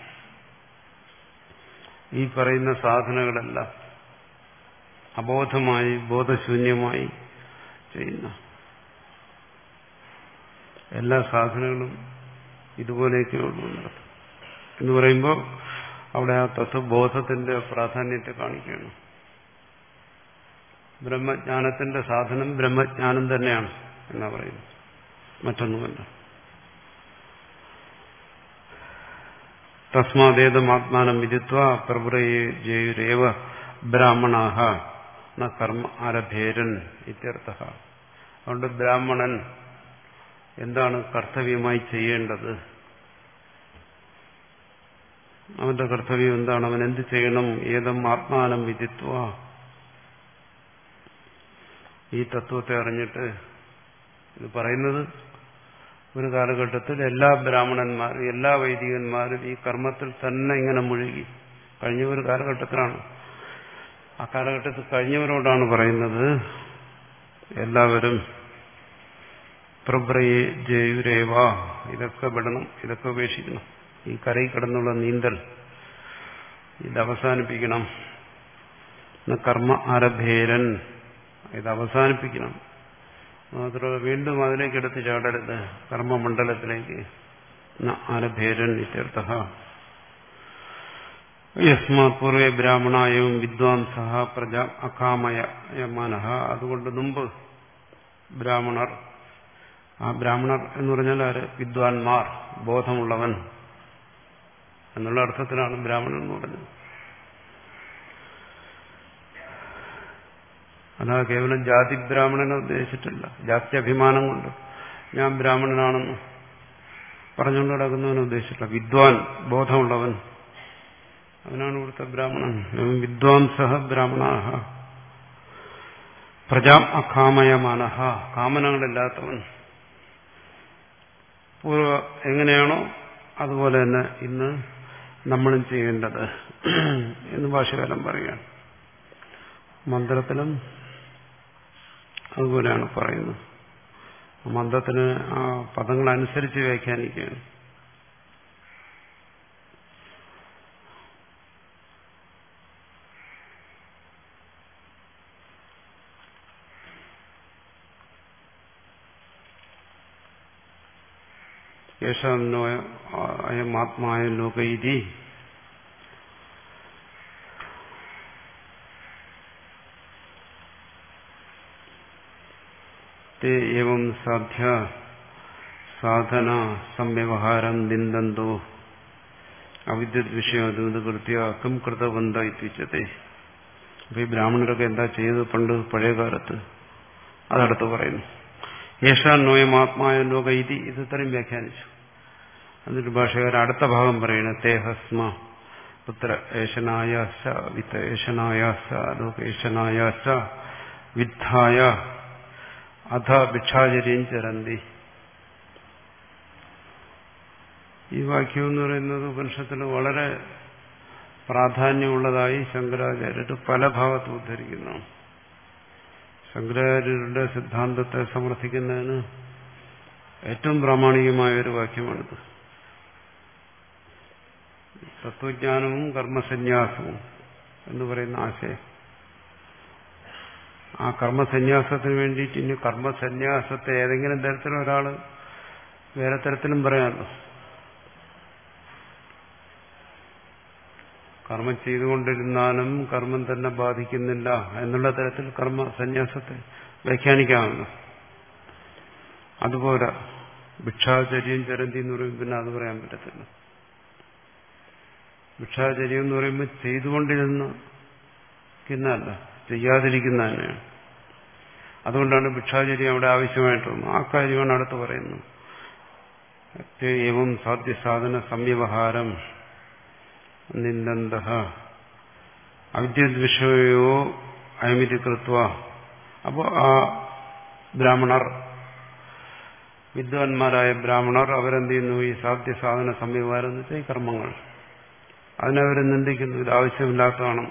ഈ പറയുന്ന സാധനങ്ങളെല്ലാം അബോധമായി ബോധശൂന്യമായി ചെയ്യുന്ന എല്ലാ സാധനങ്ങളും ഇതുപോലെയൊക്കെ ഉള്ളൂ എന്ന് പറയുമ്പോൾ അവിടെ ആ തത്വബോധത്തിന്റെ പ്രാധാന്യത്തെ കാണിക്കുകയാണ്. ബ്രഹ്മജ്ഞാനത്തിന്റെ സാധനം ബ്രഹ്മജ്ഞാനം തന്നെയാണ് എന്നാ പറയുന്നത്, മറ്റൊന്നുമല്ല. തസ്മാദേതം ആത്മാനം വിദിത്വ പ്രവൃയേയുരേവ ബ്രാഹ്മണാഹ ന കർമ്മ ആരഭേരൻ ഇത്യർത്ഥഃ. അതുകൊണ്ട് ബ്രാഹ്മണൻ എന്താണ് കർത്തവ്യമായി ചെയ്യേണ്ടത്? അവന്റെ കർത്തവ്യം എന്താണ്? അവൻ എന്ത് ചെയ്യണം? ഏതം ആത്മാനം വിദിത്വ, ഈ തത്വത്തെ അറിഞ്ഞിട്ട്. ഇത് പറയുന്നത് ഒരു കാലഘട്ടത്തിൽ എല്ലാ ബ്രാഹ്മണന്മാരും എല്ലാ വൈദികന്മാരും ഈ കർമ്മത്തിൽ തന്നെ ഇങ്ങനെ മുഴുകി കഴിഞ്ഞ ഒരു കാലഘട്ടത്തിലാണ്. ആ കാലഘട്ടത്തിൽ കഴിഞ്ഞവരോടാണ് പറയുന്നത്, എല്ലാവരും പ്രബ്രയേ ജയുരേവ, ഇതൊക്കെ വിടണം, ഇതൊക്കെ ഉപേക്ഷിക്കണം. ഈ കരയിൽ കിടന്നുള്ള നീന്തൽ ഇത് അവസാനിപ്പിക്കണം. കർമ്മ ആരഭേരൻ, ഇത് അവസാനിപ്പിക്കണം. മാത്രമല്ല വീണ്ടും അതിലേക്ക് എടുത്ത് ചാടരുത്, കർമ്മമണ്ഡലത്തിലേക്ക്. ആരഭേരൻ ഇത്യർത്ഥഃ. യസ്മാത് പൂർവേ ബ്രാഹ്മണായവും വിദ്വാംസഃ പ്രജ അകാമയമാനഃ. അതുകൊണ്ട് മുമ്പ് ബ്രാഹ്മണർ, ആ ബ്രാഹ്മണർ എന്ന് പറഞ്ഞാൽ ആര്? വിദ്വാൻമാർ, ബോധമുള്ളവൻ എന്നുള്ള അർത്ഥത്തിലാണ് ബ്രാഹ്മണൻ എന്ന് പറഞ്ഞത്. അതാ കേവലം ജാതി ബ്രാഹ്മണനെ ഉദ്ദേശിച്ചിട്ടില്ല. ജാതി അഭിമാനം കൊണ്ട് ഞാൻ ബ്രാഹ്മണനാണെന്ന് പറഞ്ഞുകൊണ്ട് നടക്കുന്നവനെ ഉദ്ദേശിച്ചിട്ടില്ല. വിദ്വാൻ, ബോധമുള്ളവൻ, അവനാണ് ഇവിടുത്തെ ബ്രാഹ്മണൻ. വിദ്വാംസഃ ബ്രാഹ്മണാഃ പ്രജാം അകാമയമാനഃ, കാമനകളില്ലാത്തവൻ. പൂർവ എങ്ങനെയാണോ അതുപോലെ തന്നെ ഇന്ന് നമ്മളും ചെയ്യേണ്ടത് എന്ന് ഭാഷ്യകാലം പറയുകയാണ്. മന്ത്രത്തിലും അതുപോലെയാണ് പറയുന്നത്. മന്ത്രത്തിന് ആ പദങ്ങളനുസരിച്ച് വ്യാഖ്യാനിക്കുകയാണ്. യേശാന്നോ അയമാത്മായ ലോകൈതി തേ ഏവം സാധ്യ സാധന സംവ്യവഹാരം നിന്ദന്തോ അവിദ്യത് വിഷയം അതുകൃത്യ അക്കം കൃതവന്ത ഇത്യുച്യത്തെ. അപ്പൊ ഈ ബ്രാഹ്മണരൊക്കെ എന്താ ചെയ്തത് പണ്ട് പഴയ കാലത്ത്, അതടുത്ത് പറയുന്നു. യേശാന്നോയമാത്മായ ലോകൈതി, ഇത് ഇത്രയും വ്യാഖ്യാനിച്ചു. എന്നിട്ട് ഭാഷകാരൻ അടുത്ത ഭാഗം പറയുന്നത് തേഹസ്മ പുത്ര ഏഷനായാശ്ച വിത്ത ഏഷനായാശ്ച ലോകേഷനായാശ്ച വിദ്ധായ അധ ഭിക്ഷാചര്യം ചരന്തി. ഈ വാക്യം എന്ന് പറയുന്നത് ഉപനിഷത്തിൽ വളരെ പ്രാധാന്യമുള്ളതായി ശങ്കരാചാര്യർ പല ഭാഗത്തും ഉദ്ധരിക്കുന്നു. ശങ്കരാചാര്യരുടെ സിദ്ധാന്തത്തെ സമർത്ഥിക്കുന്നതിന് ഏറ്റവും പ്രാമാണികമായ ഒരു വാക്യമാണിത്. തത്വജ്ഞാനവും കർമ്മസന്യാസവും എന്ന് പറയുന്ന ആശയം, ആ കർമ്മസന്യാസത്തിന് വേണ്ടിയിട്ട് ഇനി കർമ്മസന്യാസത്തെ ഏതെങ്കിലും തരത്തിലും ഒരാൾ വേറെ തരത്തിലും പറയാമല്ലോ. കർമ്മം ചെയ്തുകൊണ്ടിരുന്നാലും കർമ്മം തന്നെ ബാധിക്കുന്നില്ല എന്നുള്ള തരത്തിൽ കർമ്മസന്യാസത്തെ വ്യാഖ്യാനിക്കാമല്ലോ. അതുപോലെ ഭിക്ഷാചര്യം ചരന്തി എന്ന് പറയുമ്പോൾ പിന്നെ അത് പറയാൻ പറ്റത്തില്ല. ഭിക്ഷാചര്യം എന്ന് പറയുമ്പോൾ ചെയ്തുകൊണ്ടിരുന്നല്ല, ചെയ്യാതിരിക്കുന്ന തന്നെയാണ്. അതുകൊണ്ടാണ് ഭിക്ഷാചര്യം അവിടെ ആവശ്യമായിട്ട് വന്നത്. ആ കാര്യമാണ് അടുത്ത് പറയുന്നത്. ഏവം സാധ്യസാധന സംവ്യവഹാരം നിന്ദന്തഃ അവിദ്യദ്വിഷയോ അയമിതി കൃത്വ. അപ്പോൾ ആ ബ്രാഹ്മണർ, വിദ്വാൻമാരായ ബ്രാഹ്മണർ അവരെന്ത് ചെയ്യുന്നു? ഈ സാധ്യസാധന സംവ്യവഹാരം എന്ന് വെച്ചാൽ ഈ കർമ്മങ്ങൾ, അതിനവർ നിന്ദിക്കുന്നു. ഇത് ആവശ്യമില്ലാത്തതാണ്.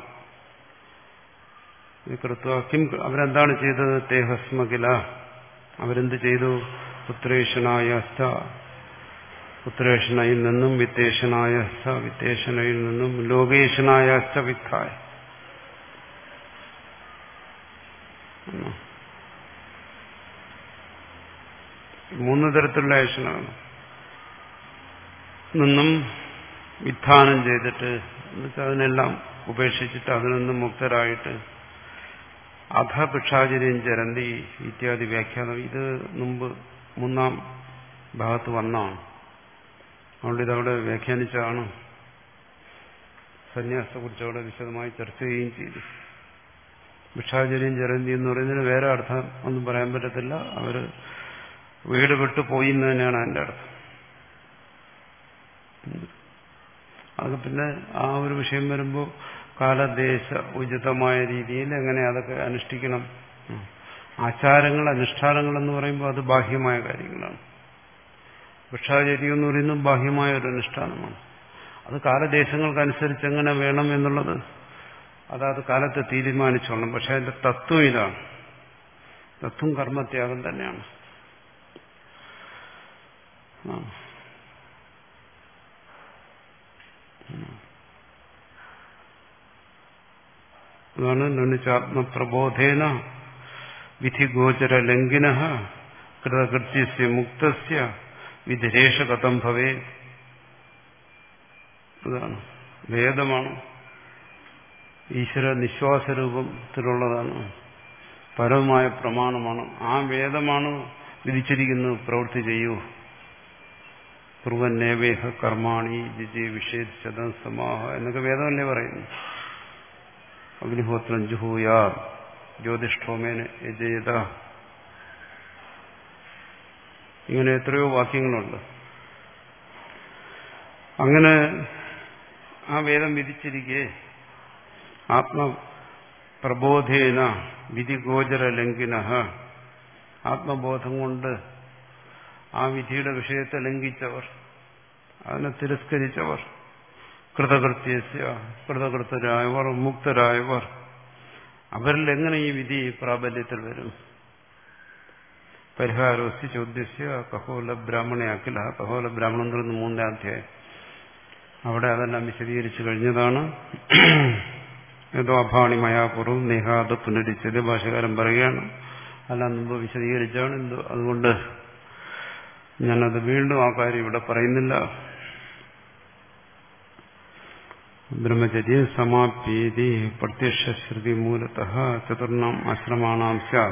കൃത്വ കിം, അവരെന്താണ് ചെയ്തത്? തേഹസ്മകില, അവരെന്ത് ചെയ്തു? പുത്രേഷനായ പുത്രേഷണയിൽ നിന്നും വിത്തേഷനായ വിത്തേഷണയിൽ നിന്നും ലോകേഷനായ വിത്തായ. മൂന്ന് തരത്തിലുള്ള ഏഷണമാണ്. നിന്നും വിധാനം ചെയ്തിട്ട് എന്നുവെച്ചാൽ അതിനെല്ലാം ഉപേക്ഷിച്ചിട്ട് അതിൽ നിന്നും മുക്തരായിട്ട് അധ ഭിക്ഷാചര്യം ചരന്തി ഇത്യാദി വ്യാഖ്യാനം. ഇത് മുമ്പ് മൂന്നാം ഭാഗത്ത് വന്നാണ്. അതുകൊണ്ട് ഇതവിടെ വ്യാഖ്യാനിച്ചാണ്. സന്യാസത്തെക്കുറിച്ച് അവിടെ വിശദമായി ചർച്ച ചെയ്യുകയും ചെയ്തു. ഭിക്ഷാചര്യം ചരന്തി എന്ന് പറയുന്നതിന് വേറെ അർത്ഥം ഒന്നും പറയാൻ പറ്റത്തില്ല. അവര് വീട് വിട്ടു പോയി എന്ന് തന്നെയാണ് അതിന്റെ അർത്ഥം. അത് പിന്നെ ആ ഒരു വിഷയം വരുമ്പോൾ കാലദേശ ഉചിതമായ രീതിയിൽ എങ്ങനെ അതൊക്കെ അനുഷ്ഠിക്കണം. ആചാരങ്ങൾ, അനുഷ്ഠാനങ്ങൾ എന്ന് പറയുമ്പോൾ അത് ബാഹ്യമായ കാര്യങ്ങളാണ്. ഭിക്ഷാചര്യം എന്ന് പറയുന്നത് ബാഹ്യമായ ഒരു അനുഷ്ഠാനമാണ്. അത് കാലദേശങ്ങൾക്കനുസരിച്ച് എങ്ങനെ വേണം എന്നുള്ളത് അതാത് കാലത്ത് തീരുമാനിച്ചോളണം. പക്ഷെ അതിന്റെ തത്വം ഇതാണ്. തത്വം കർമ്മത്യാഗം തന്നെയാണ്. അതാണ് നനുചാത്മപ്രബോധേന വിധിഗോചര ലംഘിന കൃതകൃത്യസ്യ മുക്തസ്യ വിധിരേഷ കഥം ഭവേ. അതാണ് വേദമാണ്. ഈശ്വര നിശ്വാസരൂപത്തിലുള്ളതാണ്. പരമമായ പ്രമാണമാണ്. ആ വേദമാണ് വിധിച്ചിരിക്കുന്നത്. പ്രവൃത്തി ചെയ്യൂ. ധ്രുവന്നേവേഹ കർമാണി ജിജി വിഷേദ് ശതം സമാഹ എന്നൊക്കെ വേദമല്ലേ പറയുന്നു. അഗ്നിഹോത്രം ജുഹൂയാ ജ്യോതിഷ്ഠോമേന യജേത. ഇങ്ങനെ എത്രയോ വാക്യങ്ങളുണ്ട്. അങ്ങനെ ആ വേദം വിധിച്ചിരിക്കെ ആത്മപ്രബോധേന വിധിഗോചര ലംഘിന, ആത്മബോധം കൊണ്ട് ആ വിധിയുടെ വിഷയത്തെ ലംഘിച്ചവർ, അതിനെ തിരസ്കരിച്ചവർ, കൃതകൃത്യസ്യ കൃതകൃതരായവർ, മുക്തരായവർ, അവരിൽ എങ്ങനെ ഈ വിധി പ്രാബല്യത്തിൽ വരും? പരിഹാരോസ്തി ചോദ്യസ്യ കഹോല ബ്രാഹ്മണ അഖില. കഹോല ബ്രാഹ്മണൻ എന്ന് പറയുന്ന മൂന്നാം അധ്യായം, അവിടെ അതെല്ലാം വിശദീകരിച്ചു കഴിഞ്ഞതാണ്. ഏതോ അഭാണി മയാപൂർവം നേഹാദ പുനരിച്ചത് ഭാഷകാരൻ പറയുകയാണ്. അതെല്ലാം മുമ്പ് വിശദീകരിച്ചാണ്. അതുകൊണ്ട് ഞാനത് വീണ്ടും ആ കാര്യം ഇവിടെ പറയുന്നില്ല. ബ്രഹ്മചര്യ സമാപ്യേതി പ്രത്യക്ഷ ശ്രുതി മൂലതഃ ചതുർണാം ആശ്രമാണാം സ്യാത്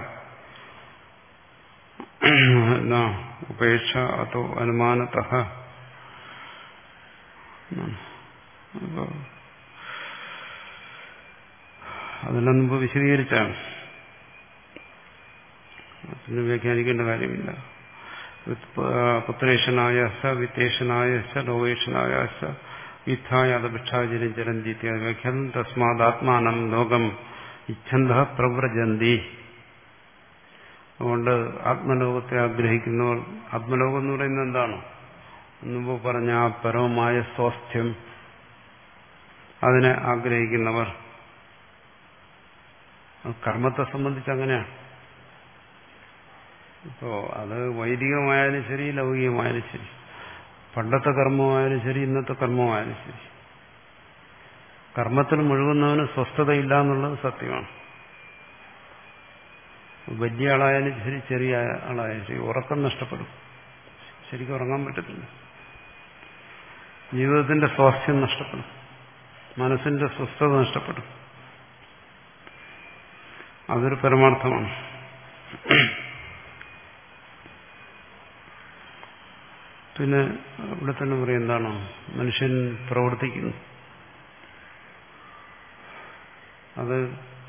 ഉപേക്ഷ അതോ അനുമാനതഃ. അതെല്ലാം മുമ്പ് വിശദീകരിച്ചാണ്, അതിന് വ്യാഖ്യാനിക്കേണ്ട കാര്യമില്ല. പുത്രേഷനായ സ വിത്തേഷനായ സ ലോകേഷനായ സ യുദ്ധായ ഭിക്ഷാചര്യം ചരന്തി വ്യാഖ്യാനം. തസ്മാദാത്മാനം ലോകം ഇച്ഛന്ത പ്രവ്രജന്തി. അതുകൊണ്ട് ആത്മലോകത്തെ ആഗ്രഹിക്കുന്നവർ, ആത്മലോകം എന്ന് പറയുന്നത് എന്താണ്? മുമ്പ് പറഞ്ഞ ആ പരമമായ സ്വാസ്ഥ്യം, അതിനെ ആഗ്രഹിക്കുന്നവർ. കർമ്മത്തെ സംബന്ധിച്ച് അങ്ങനെയാണ്. ഇപ്പോ അത് വൈദികമായാലും ശരി, ലൗകികമായാലും ശരി, പണ്ടത്തെ കർമ്മമായാലും ശരി, ഇന്നത്തെ കർമ്മമായാലും ശരി, കർമ്മത്തിൽ മുഴുകുന്നവന് സ്വസ്ഥതയില്ല എന്നുള്ളത് സത്യമാണ്. വലിയ ആളായാലും ശരി, ചെറിയ ആളായാലും ശരി, ഉറക്കം നഷ്ടപ്പെടും. ശരിക്കും ഉറങ്ങാൻ പറ്റത്തില്ല. ജീവിതത്തിന്റെ സ്വാസ്ഥ്യം നഷ്ടപ്പെടും, മനസ്സിന്റെ സ്വസ്ഥത നഷ്ടപ്പെടും. അതൊരു പരമാർത്ഥമാണ്. പിന്നെ ഇവിടെ തന്നെ പറയും എന്താണ്? മനുഷ്യൻ പ്രവർത്തിക്കുന്നു, അത്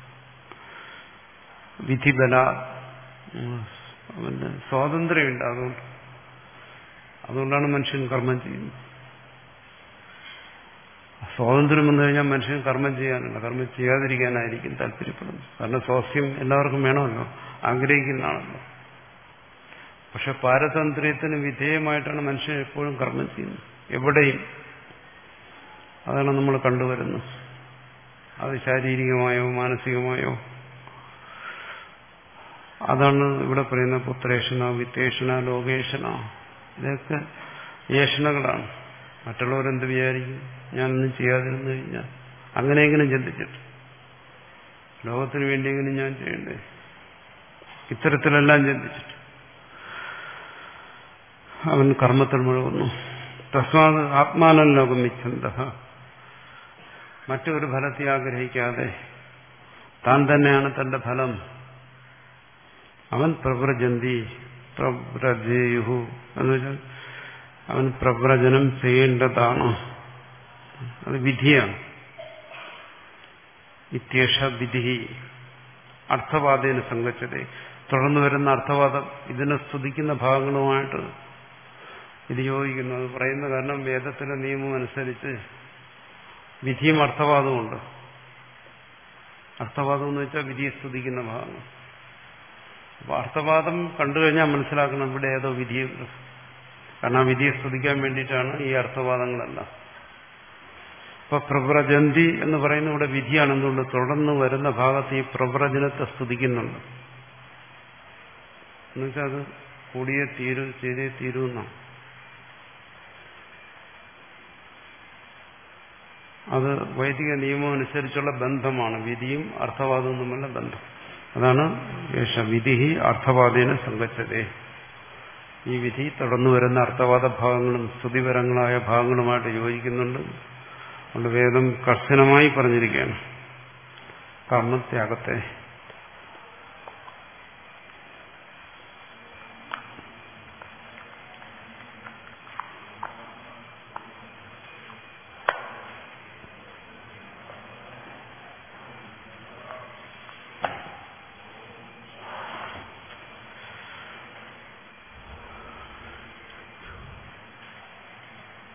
വിധിബല, അവന്റെ സ്വാതന്ത്ര്യമുണ്ട്. അതുകൊണ്ട് അതുകൊണ്ടാണ് മനുഷ്യൻ കർമ്മം ചെയ്യുന്നത്. സ്വാതന്ത്ര്യം വന്നു കഴിഞ്ഞാൽ മനുഷ്യൻ കർമ്മം ചെയ്യാനല്ല, കർമ്മം ചെയ്യാതിരിക്കാനായിരിക്കും താല്പര്യപ്പെടുന്നത്. കാരണം സ്വാസ്ഥ്യം എല്ലാവർക്കും വേണമല്ലോ, ആഗ്രഹിക്കുന്നതാണല്ലോ. പക്ഷെ പാരതന്ത്ര്യത്തിന് വിധേയമായിട്ടാണ് മനുഷ്യൻ എപ്പോഴും കർമ്മം ചെയ്യുന്നത്, എവിടെയും. അതാണ് നമ്മൾ കണ്ടുവരുന്നത്. അത് ശാരീരികമായോ മാനസികമായോ. അതാണ് ഇവിടെ പറയുന്ന പുത്രേഷണ വിത്തേഷണ ലോകേഷണ. ഇതൊക്കെ ഏഷണകളാണ്. മറ്റുള്ളവരെന്ത് വിചാരിക്കും, ഞാനൊന്നും ചെയ്യാതിരുന്നു കഴിഞ്ഞാൽ, അങ്ങനെയെങ്കിലും ചിന്തിച്ചിട്ട് ലോകത്തിന് വേണ്ടിയെങ്കിലും ഞാൻ ചെയ്യണ്ടേ, ഇത്തരത്തിലെല്ലാം ചിന്തിച്ചിട്ട് അവൻ കർമ്മത്തിൽ മുഴുകുന്നു. തസ്മാത് ആത്മാനം ലോകം ഇച്ഛന്ത, മറ്റൊരു ഫലത്തെ ആഗ്രഹിക്കാതെ താൻ തന്നെയാണ് തന്റെ ഫലം. അവൻ പ്രവ്രജന്തി പ്രവ്രജേയുഹു എന്ന് വെച്ചാൽ അവൻ പ്രവ്രജനം ചെയ്യേണ്ടതാണ്, അത് വിധിയാണ്. ഇത്യേഷ വിധി അർത്ഥവാദേന സംഗച്ഛതേ. തുടർന്ന് വരുന്ന അർത്ഥവാദം ഇതിനെ സ്തുതിക്കുന്ന ഭാഗങ്ങളുമായിട്ട് ഇത് യോജിക്കുന്നു. അത് പറയുന്ന കാരണം വേദത്തിലെ നിയമം അനുസരിച്ച് വിധിയും അർത്ഥവാദമുണ്ട്. അർത്ഥവാദം എന്ന് വെച്ചാൽ വിധിയെ സ്തുതിക്കുന്ന ഭാഗങ്ങൾ. അപ്പൊ അർത്ഥവാദം കണ്ടു കഴിഞ്ഞാൽ മനസ്സിലാക്കണം ഇവിടെ ഏതോ വിധിയുണ്ട്. കാരണം ആ വിധിയെ സ്തുതിക്കാൻ വേണ്ടിയിട്ടാണ് ഈ അർത്ഥവാദങ്ങളെല്ലാം. അപ്പൊ പ്രവ്രജന്തി എന്ന് പറയുന്ന ഇവിടെ വിധിയാണെന്നുണ്ട്. തുടർന്ന് വരുന്ന ഭാഗത്ത് ഈ പ്രവ്രജനത്തെ സ്തുതിക്കുന്നുണ്ട്. എന്നുവെച്ചാൽ അത് കൂടിയേ തീരൂ, ചെയ്തേ തീരൂ എന്നാണ്. അത് വൈദിക നിയമം അനുസരിച്ചുള്ള ബന്ധമാണ്, വിധിയും അർത്ഥവാദവും തമ്മിലുള്ള ബന്ധം. അതാണ് യേശ വിധി അർത്ഥവാദേന സംഗച്ഛതേ. ഈ വിധി തുടർന്നു വരുന്ന അർത്ഥവാദ ഭാഗങ്ങളും സ്തുതിപരങ്ങളായ ഭാഗങ്ങളുമായിട്ട് യോജിക്കുന്നുണ്ട്. അതുകൊണ്ട് വേദം കർശനമായി പറഞ്ഞിരിക്കുകയാണ് കർമ്മത്യാഗത്തെ.